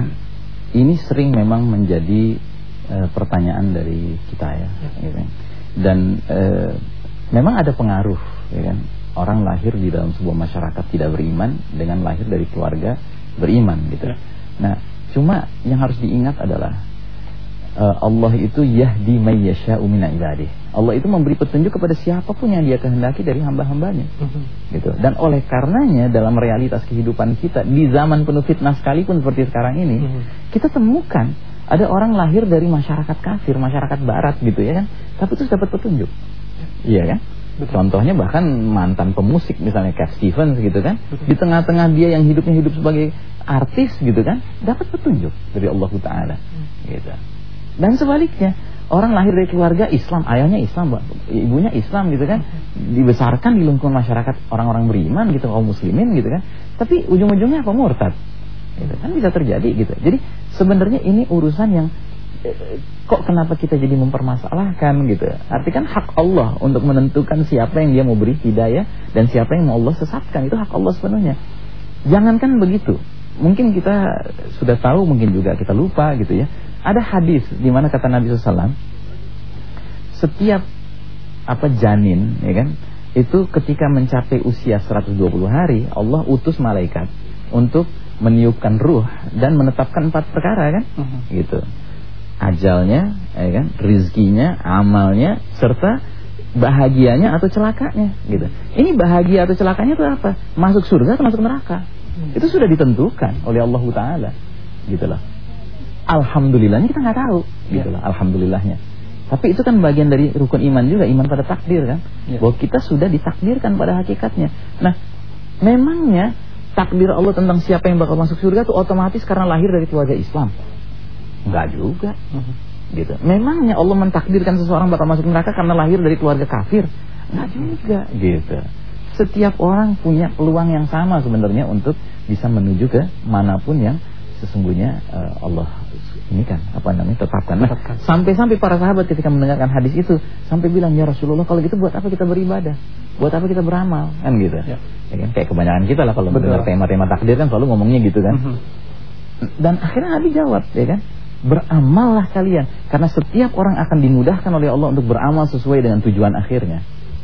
ini sering memang menjadi uh, pertanyaan dari kita ya, ya. Gitu. Dan uh, memang ada pengaruh, ya kan? Orang lahir di dalam sebuah masyarakat tidak beriman dengan lahir dari keluarga beriman, gitu. Ya. Nah, cuma yang harus diingat adalah uh, Allah itu yahdi may yasha'u min ibadihi. Allah itu memberi petunjuk kepada siapapun yang Dia kehendaki dari hamba-hambanya, uh-huh. gitu. Dan oleh karenanya dalam realitas kehidupan kita di zaman penuh fitnah sekalipun seperti sekarang ini, uh-huh. kita temukan ada orang lahir dari masyarakat kafir, masyarakat barat, gitu ya kan, tapi terus dapat petunjuk, iya kan? Betul. Contohnya bahkan mantan pemusik misalnya Cat Stevens, gitu kan, betul. Di tengah-tengah dia yang hidupnya hidup sebagai artis, gitu kan, dapat petunjuk dari Allah Taala, uh-huh. gitu. Dan sebaliknya, orang lahir dari keluarga Islam, ayahnya Islam, ibunya Islam, gitu kan, dibesarkan di lingkungan masyarakat orang-orang beriman, gitu, kaum muslimin, gitu kan, tapi ujung-ujungnya apa? Murtad, gitu kan, bisa terjadi, gitu. Jadi sebenarnya ini urusan yang eh, kok kenapa kita jadi mempermasalahkan, gitu. Artinya kan hak Allah untuk menentukan siapa yang Dia mau beri hidayah dan siapa yang mau Allah sesatkan, itu hak Allah sepenuhnya. Jangankan begitu, mungkin kita sudah tahu, mungkin juga kita lupa, gitu ya. Ada hadis di mana kata Nabi shallallahu alaihi wasallam, setiap apa janin, ya kan, itu ketika mencapai usia seratus dua puluh hari, Allah utus malaikat untuk meniupkan ruh dan menetapkan empat perkara, kan, uh-huh. gitu. Ajalnya, ya kan, rizkinya, amalnya, serta bahagianya atau celakanya, gitu. Ini bahagia atau celakanya itu apa? Masuk surga atau masuk neraka? Uh-huh. Itu sudah ditentukan oleh Allah Taala, gitulah. Alhamdulillahnya kita nggak tahu, ya. Gitulah alhamdulillahnya. Tapi itu kan bagian dari rukun iman juga, iman pada takdir, kan, ya. Bahwa kita sudah ditakdirkan pada hakikatnya. Nah, memangnya takdir Allah tentang siapa yang bakal masuk surga itu otomatis karena lahir dari keluarga Islam? Enggak juga, uh-huh. gitu. Memangnya Allah mentakdirkan seseorang bakal masuk neraka karena lahir dari keluarga kafir? Enggak juga, gitu. Setiap orang punya peluang yang sama sebenarnya untuk bisa menuju ke manapun yang sesungguhnya uh, Allah ini kan apa namanya tetapkan. Nah, sampai-sampai para sahabat ketika mendengarkan hadis itu sampai bilang, ya Rasulullah, kalau gitu buat apa kita beribadah? Buat apa kita beramal? Kan gitu. Ya. Ya kan, kayak kebanyakan kita lah kalau mendengar tema-tema takdir kan selalu ngomongnya gitu kan. Uh-huh. Dan akhirnya Nabi jawab, ya kan, beramallah kalian karena setiap orang akan dimudahkan oleh Allah untuk beramal sesuai dengan tujuan akhirnya.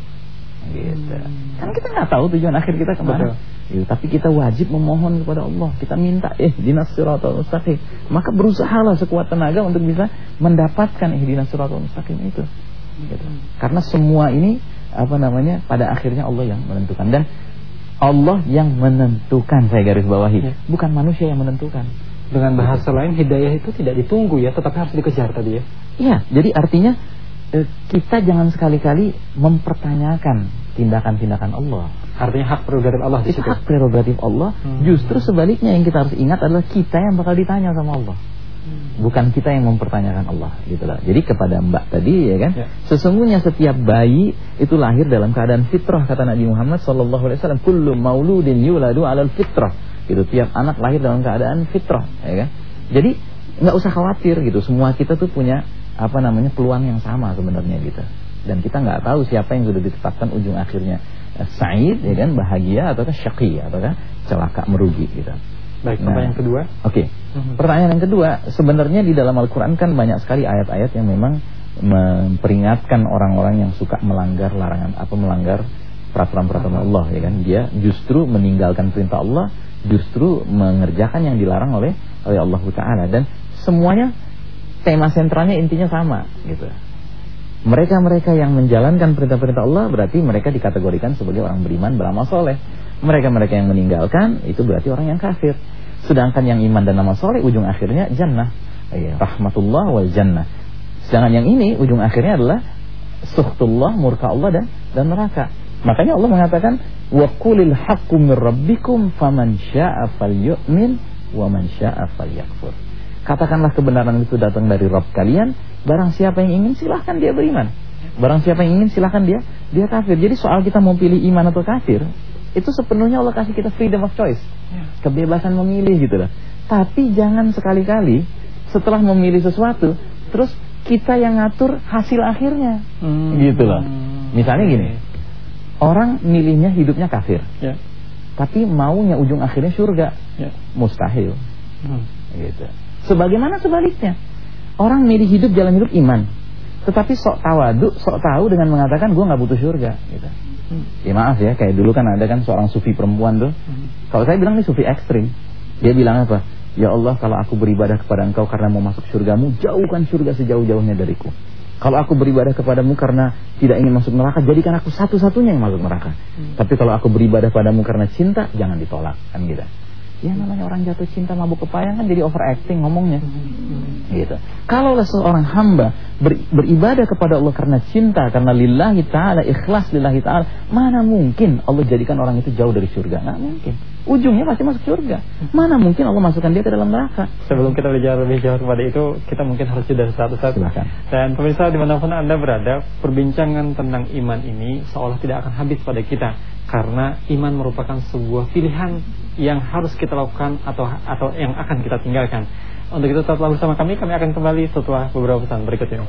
Gitu. Hmm. Kan kita nggak tahu tujuan akhir kita kemana. Gitu. Tapi kita wajib memohon kepada Allah. Kita minta ihdinas siratal mustaqim. Maka berusahalah sekuat tenaga untuk bisa mendapatkan ihdinas siratal mustaqim itu. Gitu. Karena semua ini apa namanya pada akhirnya Allah yang menentukan, dan Allah yang menentukan, saya garis bawahi, ya. Bukan manusia yang menentukan. Dengan bahasa lain, hidayah itu tidak ditunggu ya, tetapi harus dikejar tadi ya. Iya, jadi artinya kita jangan sekali-kali mempertanyakan tindakan-tindakan Allah. Artinya hak prerogatif Allah di situ. Hak prerogatif Allah. Hmm. Justru sebaliknya yang kita harus ingat adalah kita yang bakal ditanya sama Allah. Hmm. Bukan kita yang mempertanyakan Allah, gitulah. Jadi kepada Mbak tadi, ya kan, ya. Sesungguhnya setiap bayi itu lahir dalam keadaan fitrah, kata Nabi Muhammad sallallahu alaihi wasallam, kullu mauludin yuladu 'alal fitrah. Gitu, tiap anak lahir dalam keadaan fitrah, ya kan. Jadi enggak usah khawatir gitu. Semua kita tuh punya apa namanya peluang yang sama sebenarnya gitu. Dan kita nggak tahu siapa yang sudah ditetapkan ujung akhirnya sa'id, ya kan, bahagia ataukah syaqi, ataukah celaka, merugi gitu. Baik, pertanyaan nah, kedua. Oke. Okay. Uh-huh. Pertanyaan yang kedua, sebenarnya di dalam Al-Qur'an kan banyak sekali ayat-ayat yang memang memperingatkan orang-orang yang suka melanggar larangan apa melanggar peraturan-peraturan Allah, ya kan. Dia justru meninggalkan perintah Allah, justru mengerjakan yang dilarang oleh oleh Allah Taala, dan semuanya tema sentralnya intinya sama gitu. Mereka-mereka yang menjalankan perintah-perintah Allah berarti mereka dikategorikan sebagai orang beriman, beramal soleh. Mereka-mereka yang meninggalkan itu berarti orang yang kafir. Sedangkan yang iman dan amal soleh ujung akhirnya jannah, ya, rahmatullah wal jannah. Sedangkan yang ini ujung akhirnya adalah sukhtullah, murka Allah dan dan neraka. Makanya Allah mengatakan wa qulil haqqu mir rabbikum faman syaa'a falyu'min wa man syaa'a falyakfur. Katakanlah kebenaran itu datang dari Rabb kalian, barang siapa yang ingin silahkan dia beriman, barang siapa yang ingin silahkan dia dia kafir. Jadi soal kita mau pilih iman atau kafir, itu sepenuhnya Allah kasih kita freedom of choice, kebebasan memilih gitu loh. Tapi jangan sekali-kali setelah memilih sesuatu terus kita yang ngatur hasil akhirnya, hmm. gitu loh. Misalnya gini, orang milihnya hidupnya kafir, ya, tapi maunya ujung akhirnya surga, ya, mustahil, hmm. gitu. Sebagaimana sebaliknya, orang milih hidup jalan hidup iman, tetapi sok tawadu, sok tahu dengan mengatakan gue nggak butuh surga, gitu. Hmm. Ya maaf ya, kayak dulu kan ada kan seorang sufi perempuan tuh, hmm. kalau saya bilang ini sufi ekstrim, dia bilang apa? Ya Allah, kalau aku beribadah kepada Engkau karena mau masuk surgamu, jauhkan surga sejauh-jauhnya dariku. Kalau aku beribadah kepadamu karena tidak ingin masuk neraka, jadikan aku satu-satunya yang masuk neraka. Hmm. Tapi kalau aku beribadah padamu karena cinta, jangan ditolak, kan gitu. Ya namanya orang jatuh cinta mabuk kepayang kan jadi overacting ngomongnya, hmm. gitu. Kalau seorang hamba ber, beribadah kepada Allah karena cinta, karena lillahi ta'ala, ikhlas lillahi ta'ala, mana mungkin Allah jadikan orang itu jauh dari surga? Nggak mungkin. Ujungnya pasti masuk surga. Mana mungkin Allah masukkan dia ke dalam neraka? Sebelum kita bicara lebih jauh kepada itu, kita mungkin harus jeda satu-satu. Dan pemirsa dimanapun Anda berada, perbincangan tentang iman ini seolah tidak akan habis pada kita, karena iman merupakan sebuah pilihan yang harus kita lakukan atau atau yang akan kita tinggalkan. Untuk itu tetaplah bersama kami. Kami akan kembali setelah beberapa pesan berikut ini.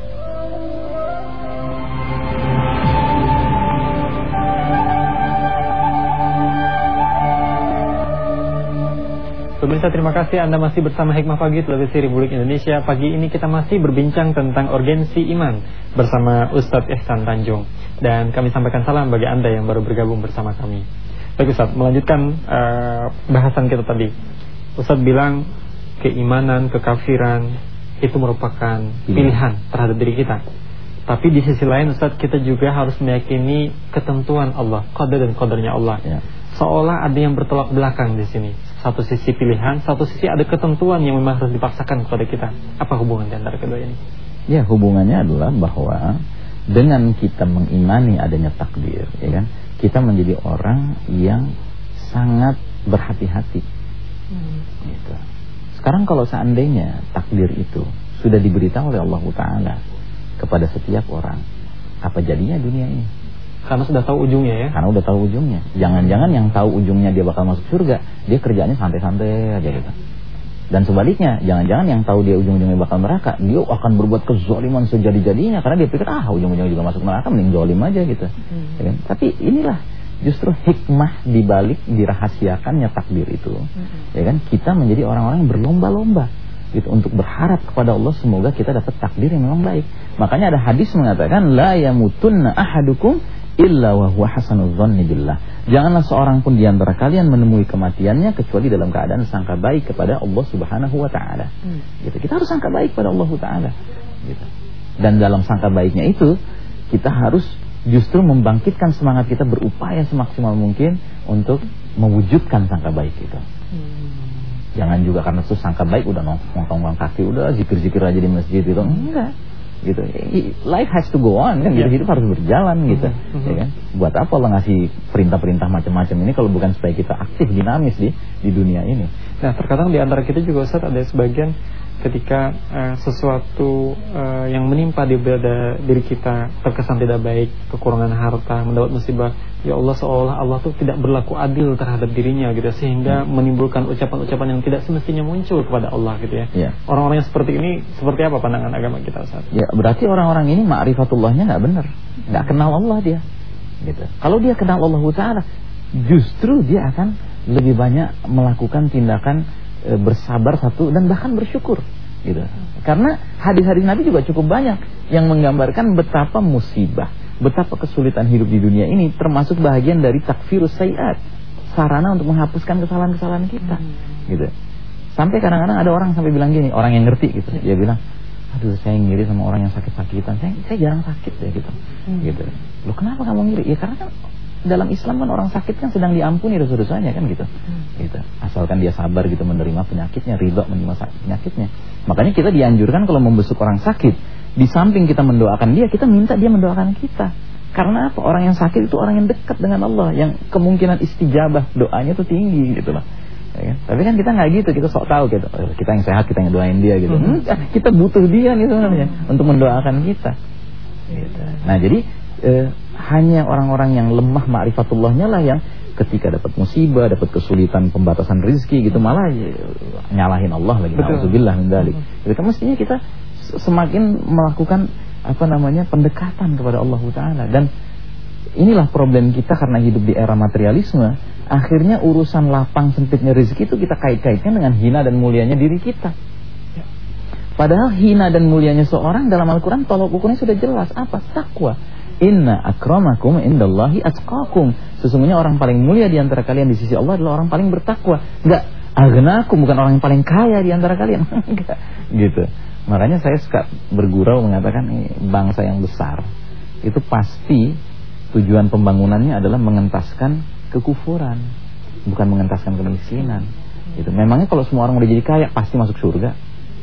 Pemirsa, terima kasih Anda masih bersama Hikmah Pagi Televisi Republik Indonesia. Pagi ini kita masih berbincang tentang urgensi iman bersama Ustadz Ihsan Tanjung. Dan kami sampaikan salam bagi Anda yang baru bergabung bersama kami. Baik Ustadz, melanjutkan uh, bahasan kita tadi. Ustadz bilang keimanan, kekafiran itu merupakan pilihan terhadap diri kita. Tapi di sisi lain Ustadz, kita juga harus meyakini ketentuan Allah, qadar dan qadarnya Allah, ya. Seolah ada yang bertolak belakang di sini. Satu sisi pilihan, satu sisi ada ketentuan yang memang harus dipaksakan kepada kita. Apa hubungan di antara kedua ini? Ya, hubungannya adalah bahwa dengan kita mengimani adanya takdir, ya kan, kita menjadi orang yang sangat berhati-hati. Hmm. Gitu. Sekarang kalau seandainya takdir itu sudah diberitahu oleh Allah Taala kepada setiap orang, apa jadinya dunia ini? Karena sudah tahu ujungnya ya. Karena udah tahu ujungnya. Jangan-jangan yang tahu ujungnya dia bakal masuk surga, dia kerjanya santai-santai aja gitu. Dan sebaliknya, jangan-jangan yang tahu dia ujung-ujungnya bakal neraka, dia akan berbuat kezaliman sejadi-jadinya karena dia pikir ah ujung-ujungnya juga masuk neraka, mending zalim aja gitu. Hmm. Ya kan? Tapi inilah justru hikmah dibalik dirahasiakannya takdir itu. Hmm. Ya kan? Kita menjadi orang-orang yang berlomba-lomba gitu untuk berharap kepada Allah semoga kita dapat takdir yang memang baik. Makanya ada hadis mengatakan la yamutunna ahadukum illa wa huwa hasanul dhanni billah. Janganlah seorang pun di antara kalian menemui kematiannya kecuali dalam keadaan sangka baik kepada Allah Subhanahu wa taala. Hmm. Gitu. Kita harus sangka baik pada Allah taala. Gitu. Dan dalam sangka baiknya itu kita harus justru membangkitkan semangat kita berupaya semaksimal mungkin untuk mewujudkan sangka baik itu. Hmm. Jangan juga karena itu sangka baik udah nongkrong kaki, udah zikir-zikir aja di masjid gitu. Enggak. Gitu. Life has to go on kan, yeah. Hidup harus berjalan gitu, mm-hmm. ya kan? Buat apa Allah ngasih perintah-perintah macam-macam ini kalau bukan supaya kita aktif dinamis di di dunia ini. Nah, terkadang di antara kita juga Ustaz ada sebagian ketika uh, sesuatu uh, yang menimpa di pada diri kita terkesan tidak baik, kekurangan harta, mendapat musibah, ya Allah seolah Allah tuh tidak berlaku adil terhadap dirinya gitu, sehingga menimbulkan ucapan-ucapan yang tidak semestinya muncul kepada Allah gitu ya. Ya. Orang-orang yang seperti ini seperti apa pandangan agama kita Ustaz? Ya, berarti orang-orang ini ma'rifatullahnya nggak benar, nggak kenal Allah dia. Gitu. Kalau dia kenal Allah Taala, justru dia akan lebih banyak melakukan tindakan e, bersabar satu dan bahkan bersyukur. Gitu. Karena hadis-hadis Nabi juga cukup banyak yang menggambarkan betapa musibah, betapa kesulitan hidup di dunia ini termasuk bahagian dari takfirus sayiat, sarana untuk menghapuskan kesalahan-kesalahan kita. Gitu. Sampai kadang-kadang ada orang sampai bilang gini, orang yang ngerti gitu, dia bilang, aduh saya ngiri sama orang yang sakit-sakitan, saya, saya jarang sakit ya gitu. Hmm. Gitu. Loh kenapa kamu ngiri? Ya karena kan dalam Islam kan orang sakit kan sedang diampuni dosa-dosanya kan gitu. Hmm. Gitu. Asalkan dia sabar gitu menerima penyakitnya, ridho menerima penyakitnya. Makanya kita dianjurkan kalau membesuk orang sakit, di samping kita mendoakan dia, kita minta dia mendoakan kita. Karena apa? Orang yang sakit itu orang yang dekat dengan Allah, yang kemungkinan istijabah doanya itu tinggi gitu loh. Ya kan? Tapi kan kita nggak gitu, kita sok tahu gitu. Kita yang sehat kita yang doain dia gitu. Hmm. Kita butuh dia nih sebenarnya untuk mendoakan kita. Gitu. Nah jadi eh, hanya orang-orang yang lemah ma'rifatullahnya lah yang ketika dapat musibah, dapat kesulitan pembatasan rezeki gitu malah ya, nyalahin Allah lagi. Nauzubillah min dzalik. Jadi mestinya kita semakin melakukan apa namanya pendekatan kepada Allah Taala. Dan inilah problem kita karena hidup di era materialisme. Akhirnya urusan lapang sempitnya rezeki itu kita kait-kaitkan dengan hina dan mulianya diri kita. Padahal hina dan mulianya seorang dalam Al-Quran tolok ukurnya sudah jelas. Apa? Takwa. Inna akramakum indallahi atqakum. Sesungguhnya orang paling mulia di antara kalian di sisi Allah adalah orang paling bertakwa. Enggak, agnakum bukan orang yang paling kaya di antara kalian. Enggak, gitu. Makanya saya suka bergurau mengatakan ini bangsa yang besar itu pasti tujuan pembangunannya adalah mengentaskan kekufuran, bukan mengentaskan kemiskinan. Gitu. Memangnya kalau semua orang udah jadi kaya pasti masuk surga?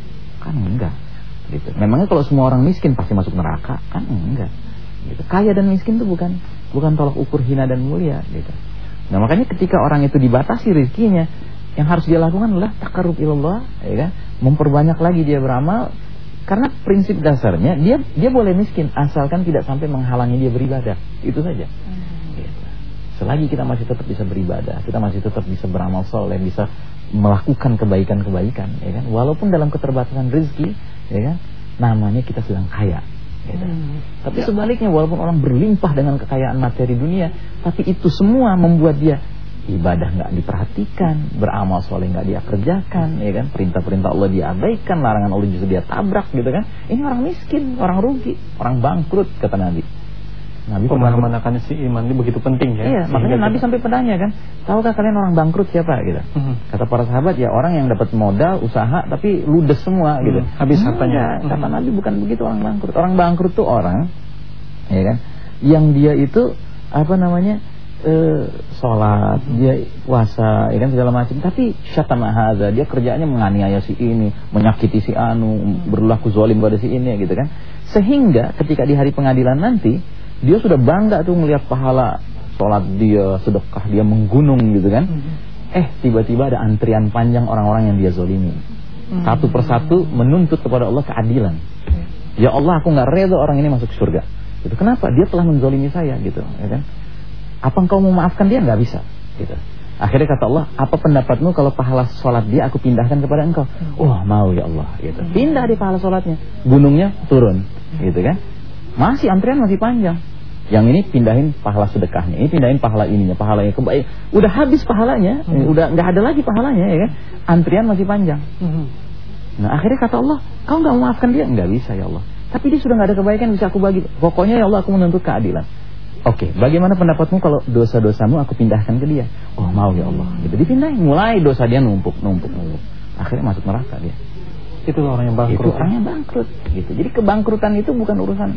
Kan enggak. Gitu. Memangnya kalau semua orang miskin pasti masuk neraka? Kan enggak. Gitu. Kaya dan miskin itu bukan bukan tolak ukur hina dan mulia. Gitu. Nah makanya ketika orang itu dibatasi rezekinya, yang harus dia lakukan adalah taqarrub ilallah, ya kan? Memperbanyak lagi dia beramal. Karena prinsip dasarnya dia dia boleh miskin asalkan tidak sampai menghalangi dia beribadah. Itu saja. Gitu. Selagi kita masih tetap bisa beribadah, kita masih tetap bisa beramal soleh, bisa melakukan kebaikan-kebaikan, ya kan? Walaupun dalam keterbatasan rezeki, ya kan? Namanya kita sedang kaya. Gitu. Hmm. Tapi sebaliknya walaupun orang berlimpah dengan kekayaan materi dunia, tapi itu semua membuat dia ibadah nggak diperhatikan, beramal soleh nggak dia kerjakan, ya kan? Perintah-perintah Allah dia abaikan, larangan Allah justru dia tabrak, gitu kan? Ini orang miskin, orang rugi, orang bangkrut kata Nabi. Nabi pemanakan si iman ini begitu penting ya. Iya, makanya Nabi sampai bertanya kan, tahukah kalian orang bangkrut siapa gitu? Hmm. Kata para sahabat ya orang yang dapat modal usaha tapi ludes semua gitu. Hmm. Habis hartanya. Hmm. Kata Nabi bukan begitu orang bangkrut. Orang bangkrut tuh orang, ya kan, yang dia itu apa namanya eh, sholat, hmm. dia puasa, ya kan segala macam. Tapi syatama hadza, dia kerjaannya menganiaya si ini, menyakiti si anu, hmm. berlaku zalim pada si ini, gitu kan. Sehingga ketika di hari pengadilan nanti dia sudah bangga tuh melihat pahala sholat dia, sedekah dia menggunung gitu kan. Mm-hmm. Eh tiba-tiba ada antrian panjang orang-orang yang dia zolimi. Mm-hmm. Satu persatu menuntut kepada Allah keadilan. Mm-hmm. Ya Allah aku gak reda orang ini masuk surga. Gitu. Kenapa? Dia telah menzolimi saya gitu, ya kan? Apa engkau mau maafkan dia? Gak bisa. Gitu. Akhirnya kata Allah, apa pendapatmu kalau pahala sholat dia aku pindahkan kepada engkau? Mm-hmm. Oh mau ya Allah. Gitu. Pindah di pahala sholatnya, gunungnya turun, gitu kan? Masih antrian masih panjang. Yang ini pindahin pahala sedekahnya, ini pindahin pahala ininya, pahalanya kebaik. Udah habis pahalanya, hmm. udah nggak ada lagi pahalanya, ya kan? Antrian masih panjang. Hmm. Nah akhirnya kata Allah, kau nggak memaafkan dia? Nggak bisa ya Allah. Tapi dia sudah nggak ada kebaikan bisa aku bagi. Pokoknya ya Allah aku menuntut keadilan. Oke, bagaimana pendapatmu kalau dosa-dosamu aku pindahkan ke dia? Oh mau ya Allah. Gitu dipindahin, mulai dosa dia numpuk, numpuk, numpuk. Akhirnya masuk neraka dia. Itu orang yang bangkrut. Itu orang yang bangkrut. Gitu. Jadi kebangkrutan itu bukan urusan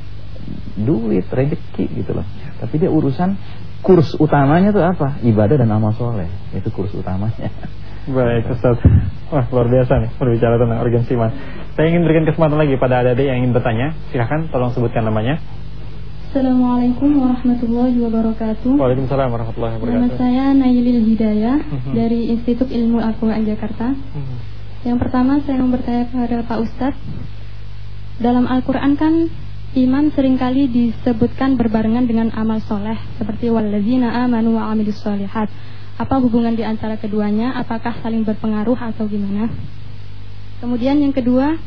duit, rezeki gitu loh. Tapi dia urusan kurs utamanya tuh apa? Ibadah dan amal soleh. Itu kurs utamanya. Baik Ustaz. Wah luar biasa nih berbicara tentang urgensi iman. Saya ingin berikan kesempatan lagi pada adik-adik yang ingin bertanya. Silahkan tolong sebutkan namanya. Assalamualaikum warahmatullahi wabarakatuh. Waalaikumsalam warahmatullahi wabarakatuh. Nama saya Nailil Hidayah uh-huh. dari Institut Ilmu Al-Quran Jakarta. uh-huh. Yang pertama saya mau bertanya kepada Pak Ustadz. Dalam Al-Quran kan iman seringkali disebutkan berbarengan dengan amal soleh seperti walladzina amanu wa amilus solihat. Apa hubungan di antara keduanya? Apakah saling berpengaruh atau gimana? Kemudian yang kedua,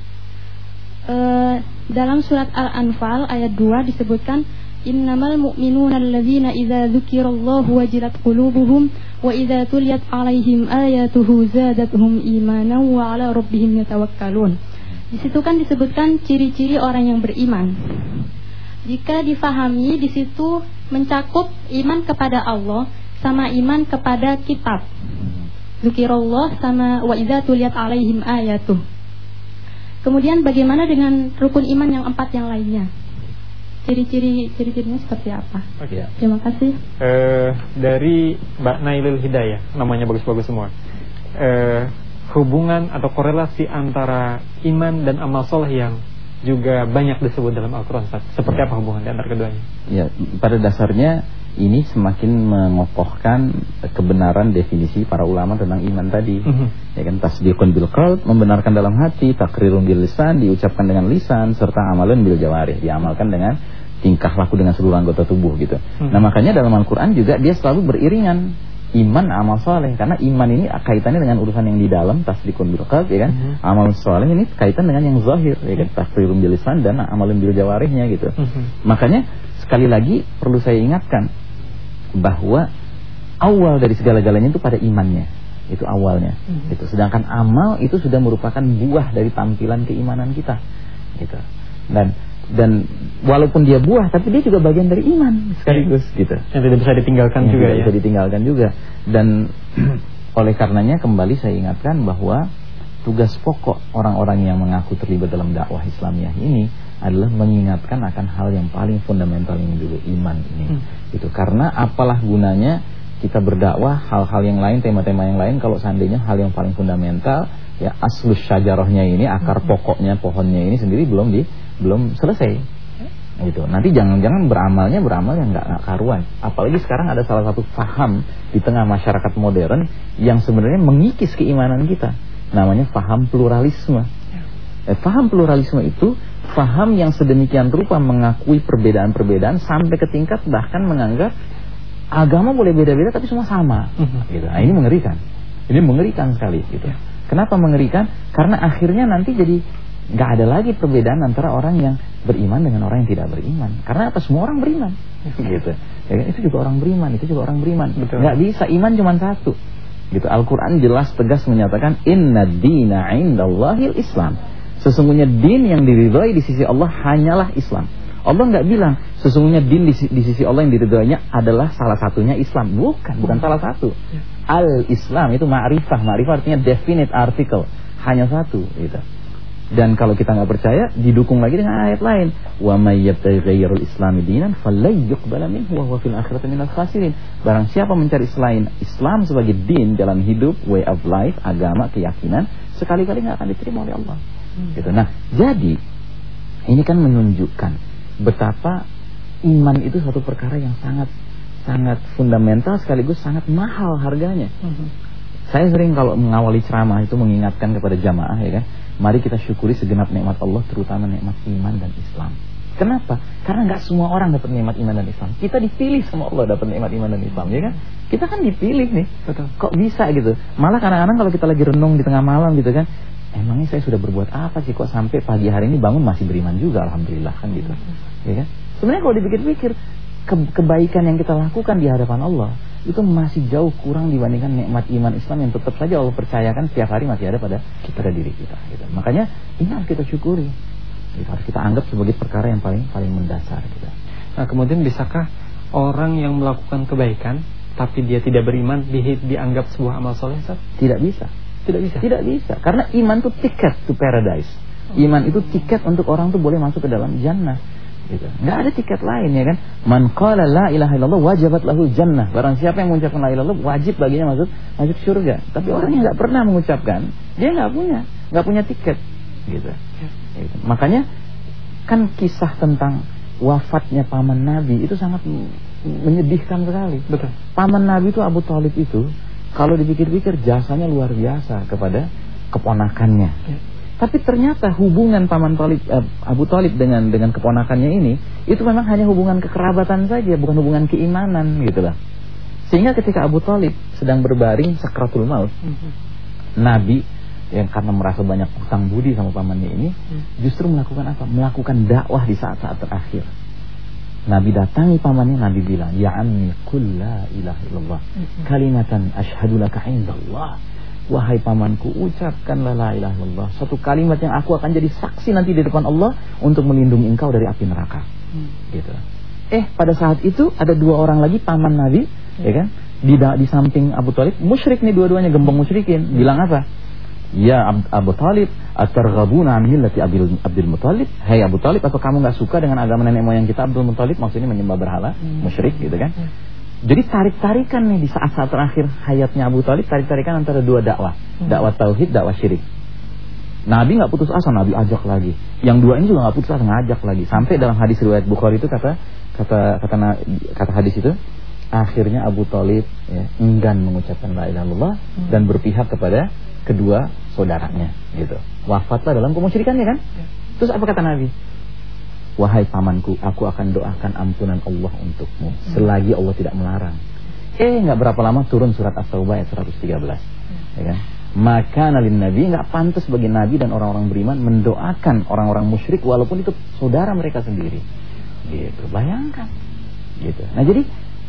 eh, dalam surat Al-Anfal ayat dua disebutkan innamal mu'minuna alladzina idza dzukirallahu wajilat qulubuhum wa idza tuliyat 'alaihim ayatuhu zadatuhum imanan wa 'ala rabbihim yatawakkalun. Di situ kan disebutkan ciri-ciri orang yang beriman. Jika difahami di situ mencakup iman kepada Allah sama iman kepada kitab. Dzikirullah sama wa idza tuliyat 'alaihim ayatuh. Kemudian bagaimana dengan rukun iman yang empat yang lainnya? Ciri-ciri ciri-cirinya seperti apa? Oke. Terima kasih. Eh, dari Mbak Nailul Hidayah, namanya bagus-bagus semua. Eh, hubungan atau korelasi antara iman dan amal soleh yang juga banyak disebut dalam Al-Quran, seperti apa hubungan di antara keduanya? Ya, pada dasarnya ini semakin mengokohkan kebenaran definisi para ulama tentang iman tadi. Mm-hmm. Ya kan, tasdiqun bil qalb, membenarkan dalam hati, takrirun bil lisan, diucapkan dengan lisan, serta amalun bil jawarih, diamalkan dengan tingkah laku dengan seluruh anggota tubuh gitu. Mm-hmm. Nah, makanya dalam Al-Quran juga dia selalu beriringan iman amal soleh, karena iman ini kaitannya dengan urusan yang di dalam, tasdiqun bil qalb, ya kan. Mm-hmm. Amal soleh ini kaitan dengan yang zahir, ya kan, takrirun bil lisan dan amalun bil jawarihnya gitu. Mm-hmm. Makanya sekali lagi perlu saya ingatkan bahwa awal dari segala-galanya itu pada imannya, itu awalnya. Mm-hmm. Gitu. Sedangkan amal itu sudah merupakan buah dari tampilan keimanan kita, gitu. Dan dan walaupun dia buah, tapi dia juga bagian dari iman sekaligus, gitu. Yang tidak bisa ditinggalkan yang juga, tidak ya. Bisa ditinggalkan juga. Dan oleh karenanya kembali saya ingatkan bahwa tugas pokok orang-orang yang mengaku terlibat dalam dakwah Islamiyah ini adalah mengingatkan akan hal yang paling fundamental yang dulu, iman ini. Hmm. Gitu. Karena apalah gunanya kita berdakwah hal-hal yang lain, tema-tema yang lain, kalau seandainya hal yang paling fundamental, ya aslus syajarahnya ini, akar pokoknya, pohonnya ini sendiri belum di belum selesai, gitu. Nanti jangan-jangan beramalnya beramal yang nggak karuan. Apalagi sekarang ada salah satu faham di tengah masyarakat modern yang sebenarnya mengikis keimanan kita, namanya faham pluralisme. Eh, faham pluralisme itu faham yang sedemikian rupa mengakui perbedaan-perbedaan sampai ke tingkat bahkan menganggap agama boleh beda-beda tapi semua sama, gitu. Nah, ini mengerikan, ini mengerikan sekali, gitu. Kenapa mengerikan? Karena akhirnya nanti jadi nggak ada lagi perbedaan antara orang yang beriman dengan orang yang tidak beriman. Karena apa? Semua orang beriman, gitu. Ya, itu juga orang beriman, itu juga orang beriman. Betul. Nggak bisa, iman cuma satu, gitu. Al-Quran jelas tegas menyatakan inna dina indallahil Islam. Sesungguhnya din yang diridhai di sisi Allah hanyalah Islam. Allah nggak bilang sesungguhnya din di, di sisi Allah yang diridhoinya adalah salah satunya Islam. Bukan, bukan salah satu. Al-Islam itu ma'rifah, ma'rifah artinya definite article, hanya satu, gitu. Dan kalau kita nggak percaya, didukung lagi dengan ayat lain. Wa may yabtaghi ghayral islami dinan falan yuqbala minhu wa huwa fil akhirati minal khasirin. Barang siapa mencari selain Islam sebagai din, jalan hidup, way of life, agama, keyakinan, sekali-kali nggak akan diterima oleh Allah. Hmm. Gitu. Nah, jadi ini kan menunjukkan betapa iman itu satu perkara yang sangat sangat fundamental sekaligus sangat mahal harganya. Hmm. Saya sering kalau mengawali ceramah itu mengingatkan kepada jamaah, ya kan, mari kita syukuri segenap nikmat Allah, terutama nikmat iman dan Islam. Kenapa? Karena nggak semua orang dapat nikmat iman dan Islam. Kita dipilih sama Allah dapat nikmat iman dan Islam, ya kan? Kita kan dipilih nih. Betul. Kok bisa gitu? Malah kadang-kadang kalau kita lagi renung di tengah malam gitu kan, emangnya saya sudah berbuat apa sih kok sampai pagi hari ini bangun masih beriman juga, alhamdulillah kan gitu. Ya kan? Sebenarnya kalau dipikir-pikir, ke kebaikan yang kita lakukan di hadapan Allah itu masih jauh kurang dibandingkan nikmat iman Islam yang tetap saja Allah percayakan setiap hari masih ada pada pada diri kita, gitu. Makanya ini harus kita syukuri, gitu. Harus kita anggap sebagai perkara yang paling paling mendasar, gitu. Nah, kemudian bisakah orang yang melakukan kebaikan tapi dia tidak beriman di, dianggap sebuah amal soleh? Tidak bisa, tidak bisa, tidak bisa. Karena iman itu tiket to paradise. Iman itu tiket untuk orang tuh boleh masuk ke dalam jannah. Gitu. Nggak ada tiket lain, ya kan? Man qala la ilaha illallah wajabat lahu jannah. Barang siapa yang mengucapkan la ilaha illallah wajib baginya masuk masuk surga. Tapi orang yang nggak pernah mengucapkan, dia nggak punya nggak punya tiket, gitu. Gitu. Makanya kan kisah tentang wafatnya paman Nabi itu sangat menyedihkan sekali. Betul. Paman Nabi itu Abu Thalib itu kalau dipikir-pikir jasanya luar biasa kepada keponakannya. Ya. Tapi ternyata hubungan paman Thalib, uh, Abu Thalib dengan dengan keponakannya ini itu memang hanya hubungan kekerabatan saja, bukan hubungan keimanan gitu lah. Sehingga ketika Abu Thalib sedang berbaring sakratul maut, mm-hmm. Nabi yang karena merasa banyak hutang budi sama pamannya ini, mm. justru melakukan apa? Melakukan dakwah di saat-saat terakhir. Nabi datangi pamannya, Nabi bilang, "Ya ammi qul la ilaha illallah, mm-hmm. kalimatan asyhadu laka indallah." Wahai pamanku, ucapkanlah la ilaha illallah, satu kalimat yang aku akan jadi saksi nanti di depan Allah untuk melindungi engkau dari api neraka. Hmm. Gitu. Eh pada saat itu ada dua orang lagi paman Nabi, hmm. ya kan? Di di samping Abu Thalib, musyrik nih dua-duanya, gembong musyrikin. Hmm. Bilang apa? Ya Abu Thalib, atarghabuna an millati Abdul Abdul Muthalib? Hai Abu Thalib, apa kamu enggak suka dengan agama nenek moyang kita Abdul Muthalib? Maksudnya menyembah berhala, hmm. musyrik gitu kan? Hmm. Jadi tarik-tarikan nih di saat-saat terakhir hayatnya Abu Thalib, tarik-tarikan antara dua dakwah, hmm. dakwah tauhid, dakwah syirik. Nabi nggak putus asa, Nabi ajak lagi. Yang dua ini juga nggak putus asa, ngajak lagi. Sampai dalam hadis riwayat Bukhari itu kata kata kata kata hadis itu, akhirnya Abu Thalib ya, enggan mengucapkan la ilaha illallah hmm. dan berpihak kepada kedua saudaranya, gitu. Wafatlah dalam kemusyrikannya kan? Ya. Terus apa kata Nabi? Wahai pamanku, aku akan doakan ampunan Allah untukmu selagi Allah tidak melarang. Eh, nggak berapa lama turun surat At-Taubah ayat seratus tiga belas. Ya kan? Maka nalin Nabi, nggak pantas bagi Nabi dan orang-orang beriman mendoakan orang-orang musyrik walaupun itu saudara mereka sendiri. Gitu, bayangkan. Gitu. Nah jadi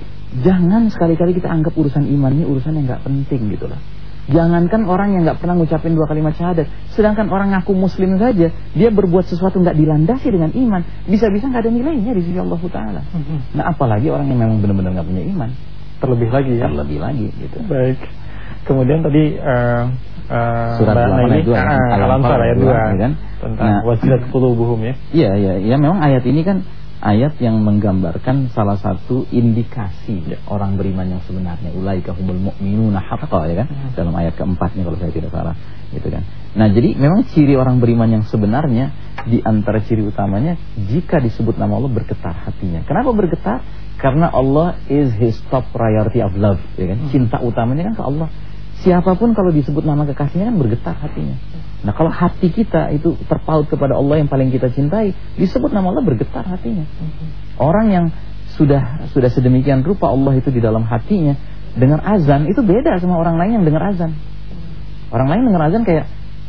jangan sekali-kali kita anggap urusan iman ini urusan yang nggak penting gitu lah. Jangankan orang yang nggak pernah ngucapin dua kalimat syahadat, sedangkan orang ngaku muslim saja, dia berbuat sesuatu nggak dilandasi dengan iman, bisa-bisa nggak ada nilainya di sisi Allah Taala. Nah apalagi orang yang memang benar-benar nggak punya iman, terlebih lagi ya. Terlebih lagi gitu. Baik. Kemudian tadi uh, uh, surat delapan ayat dua, uh, Al-Anfal ayat dua kan? Tentang nah, wajilat qulubuhum ya. Iya iya, ya memang ayat ini kan ayat yang menggambarkan salah satu indikasi ya, orang beriman yang sebenarnya, ulaika humul mu'minuna haqqan ya kan, hmm. dalam ayat keempatnya kalau saya tidak salah gitu kan. Nah jadi memang ciri orang beriman yang sebenarnya, di antara ciri utamanya jika disebut nama Allah bergetar hatinya. Kenapa bergetar? Karena Allah is his top priority of love ya kan, hmm. cinta utamanya kan ke Allah. Siapapun kalau disebut nama kekasihnya kan bergetar hatinya. Nah kalau hati kita itu terpaut kepada Allah yang paling kita cintai, disebut nama Allah bergetar hatinya. Orang yang sudah sudah sedemikian rupa Allah itu di dalam hatinya, dengar azan itu beda sama orang lain yang dengar azan. Orang lain dengar azan kayak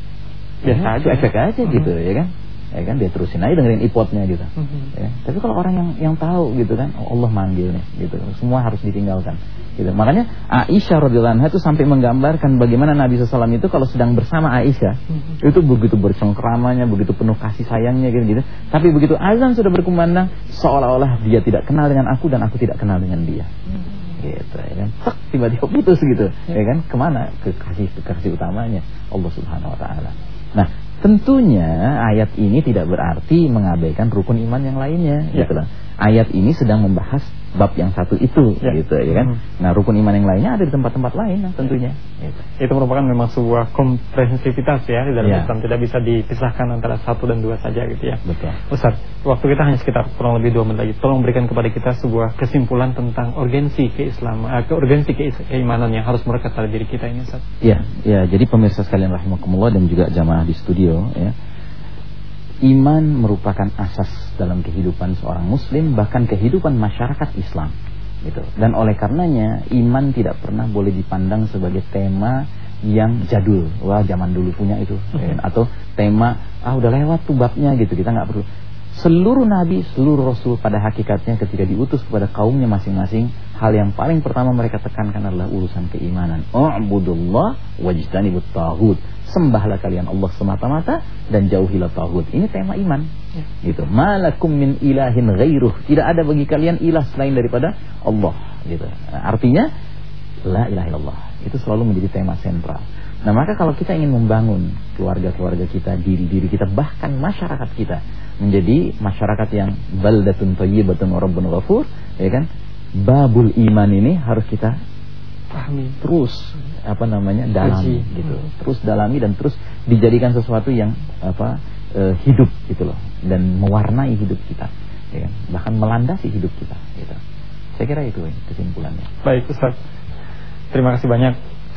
biasa aja, efek aja gitu ya kan. Ya kan dia terusin aja dengerin iPodnya gitu. Ya. Tapi kalau orang yang yang tahu gitu kan, oh, Allah manggil nih gitu. Semua harus ditinggalkan. Gitu. Makanya Aisyah radhiyallahu anha itu sampai menggambarkan bagaimana Nabi shallallahu alaihi wasallam itu kalau sedang bersama Aisyah, mm-hmm. itu begitu bercengkeramanya, begitu penuh kasih sayangnya gitu, gitu. Tapi begitu azan sudah berkumandang, seolah-olah dia tidak kenal dengan aku dan aku tidak kenal dengan dia. Mm-hmm. Gitu ya kan. Tek, tiba-tiba putus gitu. Mm-hmm. Ya kan? Kemana kekasih kekasih utamanya? Allah Subhanahu wa taala. Nah, tentunya ayat ini tidak berarti mengabaikan rukun iman yang lainnya, ya. Gitu lah. Ayat ini sedang membahas bab yang satu itu, ya. Gitu ya kan. Hmm. Nah, rukun iman yang lainnya ada di tempat-tempat lain tentunya. Gitu. Itu merupakan memang sebuah komprehensivitas ya di dalam ya. Islam, tidak bisa dipisahkan antara satu dan dua saja gitu ya. Betul. Ustaz, waktu kita hanya sekitar kurang lebih dua menit lagi. Tolong berikan kepada kita sebuah kesimpulan tentang urgensi keislaman, uh, urgensi keimanan yang harus melekat pada diri kita ini, Ustaz. Iya, ya. Jadi pemirsa sekalian rahimakumullah dan juga jamaah di studio ya. Iman merupakan asas dalam kehidupan seorang muslim, bahkan kehidupan masyarakat Islam gitu. Dan oleh karenanya iman tidak pernah boleh dipandang sebagai tema yang jadul, wah zaman dulu punya itu ya. Atau tema ah udah lewat tuh babnya gitu, kita nggak perlu. Seluruh nabi, seluruh rasul pada hakikatnya ketika diutus kepada kaumnya masing-masing, hal yang paling pertama mereka tekankan adalah urusan keimanan. U'budullah wajtanibut taghut. Sembahlah kalian Allah semata-mata dan jauhilah taghut. Ini tema iman. Ya. Gitu. Malakum min ilahin ghairuh. Tidak ada bagi kalian ilah selain daripada Allah, gitu. Nah, artinya la ilaha illallah. Itu selalu menjadi tema sentral. Nah, maka kalau kita ingin membangun keluarga-keluarga kita, diri-diri kita, bahkan masyarakat kita menjadi masyarakat yang baldatun thayyibatun wa rabbun ghafur, ya kan? Babul iman ini harus kita pahami, terus apa namanya? dalami gitu. Terus dalami dan terus dijadikan sesuatu yang apa? E, hidup gitu loh, dan mewarnai hidup kita, ya kan? Bahkan melandasi hidup kita gitu. Saya kira itu kesimpulannya. Baik, Ustaz. Terima kasih banyak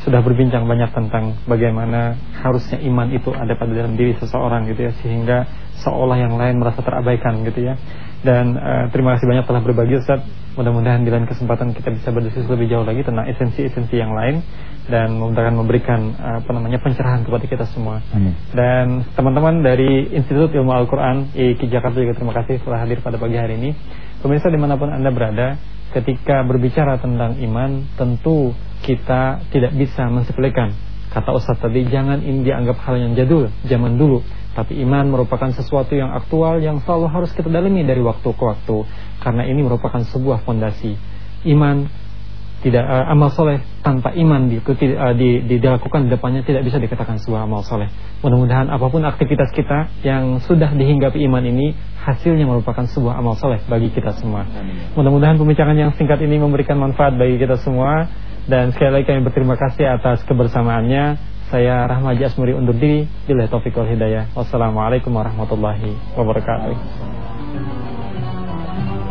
sudah berbincang banyak tentang bagaimana harusnya iman itu ada pada dalam diri seseorang gitu ya, sehingga seolah yang lain merasa terabaikan gitu ya. Dan uh, terima kasih banyak telah berbagi Ustaz. Mudah-mudahan di lain kesempatan kita bisa berdiskusi lebih jauh lagi tentang esensi-esensi yang lain, dan mudah-mudahan memberikan uh, apa namanya pencerahan kepada kita semua. Amin. Dan teman-teman dari Institut Ilmu Al-Quran I K I Jakarta juga terima kasih telah hadir pada pagi hari ini. Pemirsa dimanapun Anda berada, ketika berbicara tentang iman, tentu kita tidak bisa mensepelekan. Kata Ustaz tadi, jangan ini dianggap hal yang jadul, zaman dulu. Tapi iman merupakan sesuatu yang aktual, yang selalu harus kita dalami dari waktu ke waktu, karena ini merupakan sebuah fondasi. Iman tidak uh, amal soleh tanpa iman di, uh, di, di, dilakukan di depannya tidak bisa dikatakan sebuah amal soleh. Mudah-mudahan apapun aktivitas kita yang sudah dihinggapi iman ini, hasilnya merupakan sebuah amal soleh bagi kita semua. Mudah-mudahan pembicaraan yang singkat ini memberikan manfaat bagi kita semua. Dan sekali lagi kami berterima kasih atas kebersamaannya. Saya Rahmaji Asmuri undur diri. Billahi taufiq wal hidayah. Wassalamualaikum warahmatullahi wabarakatuh.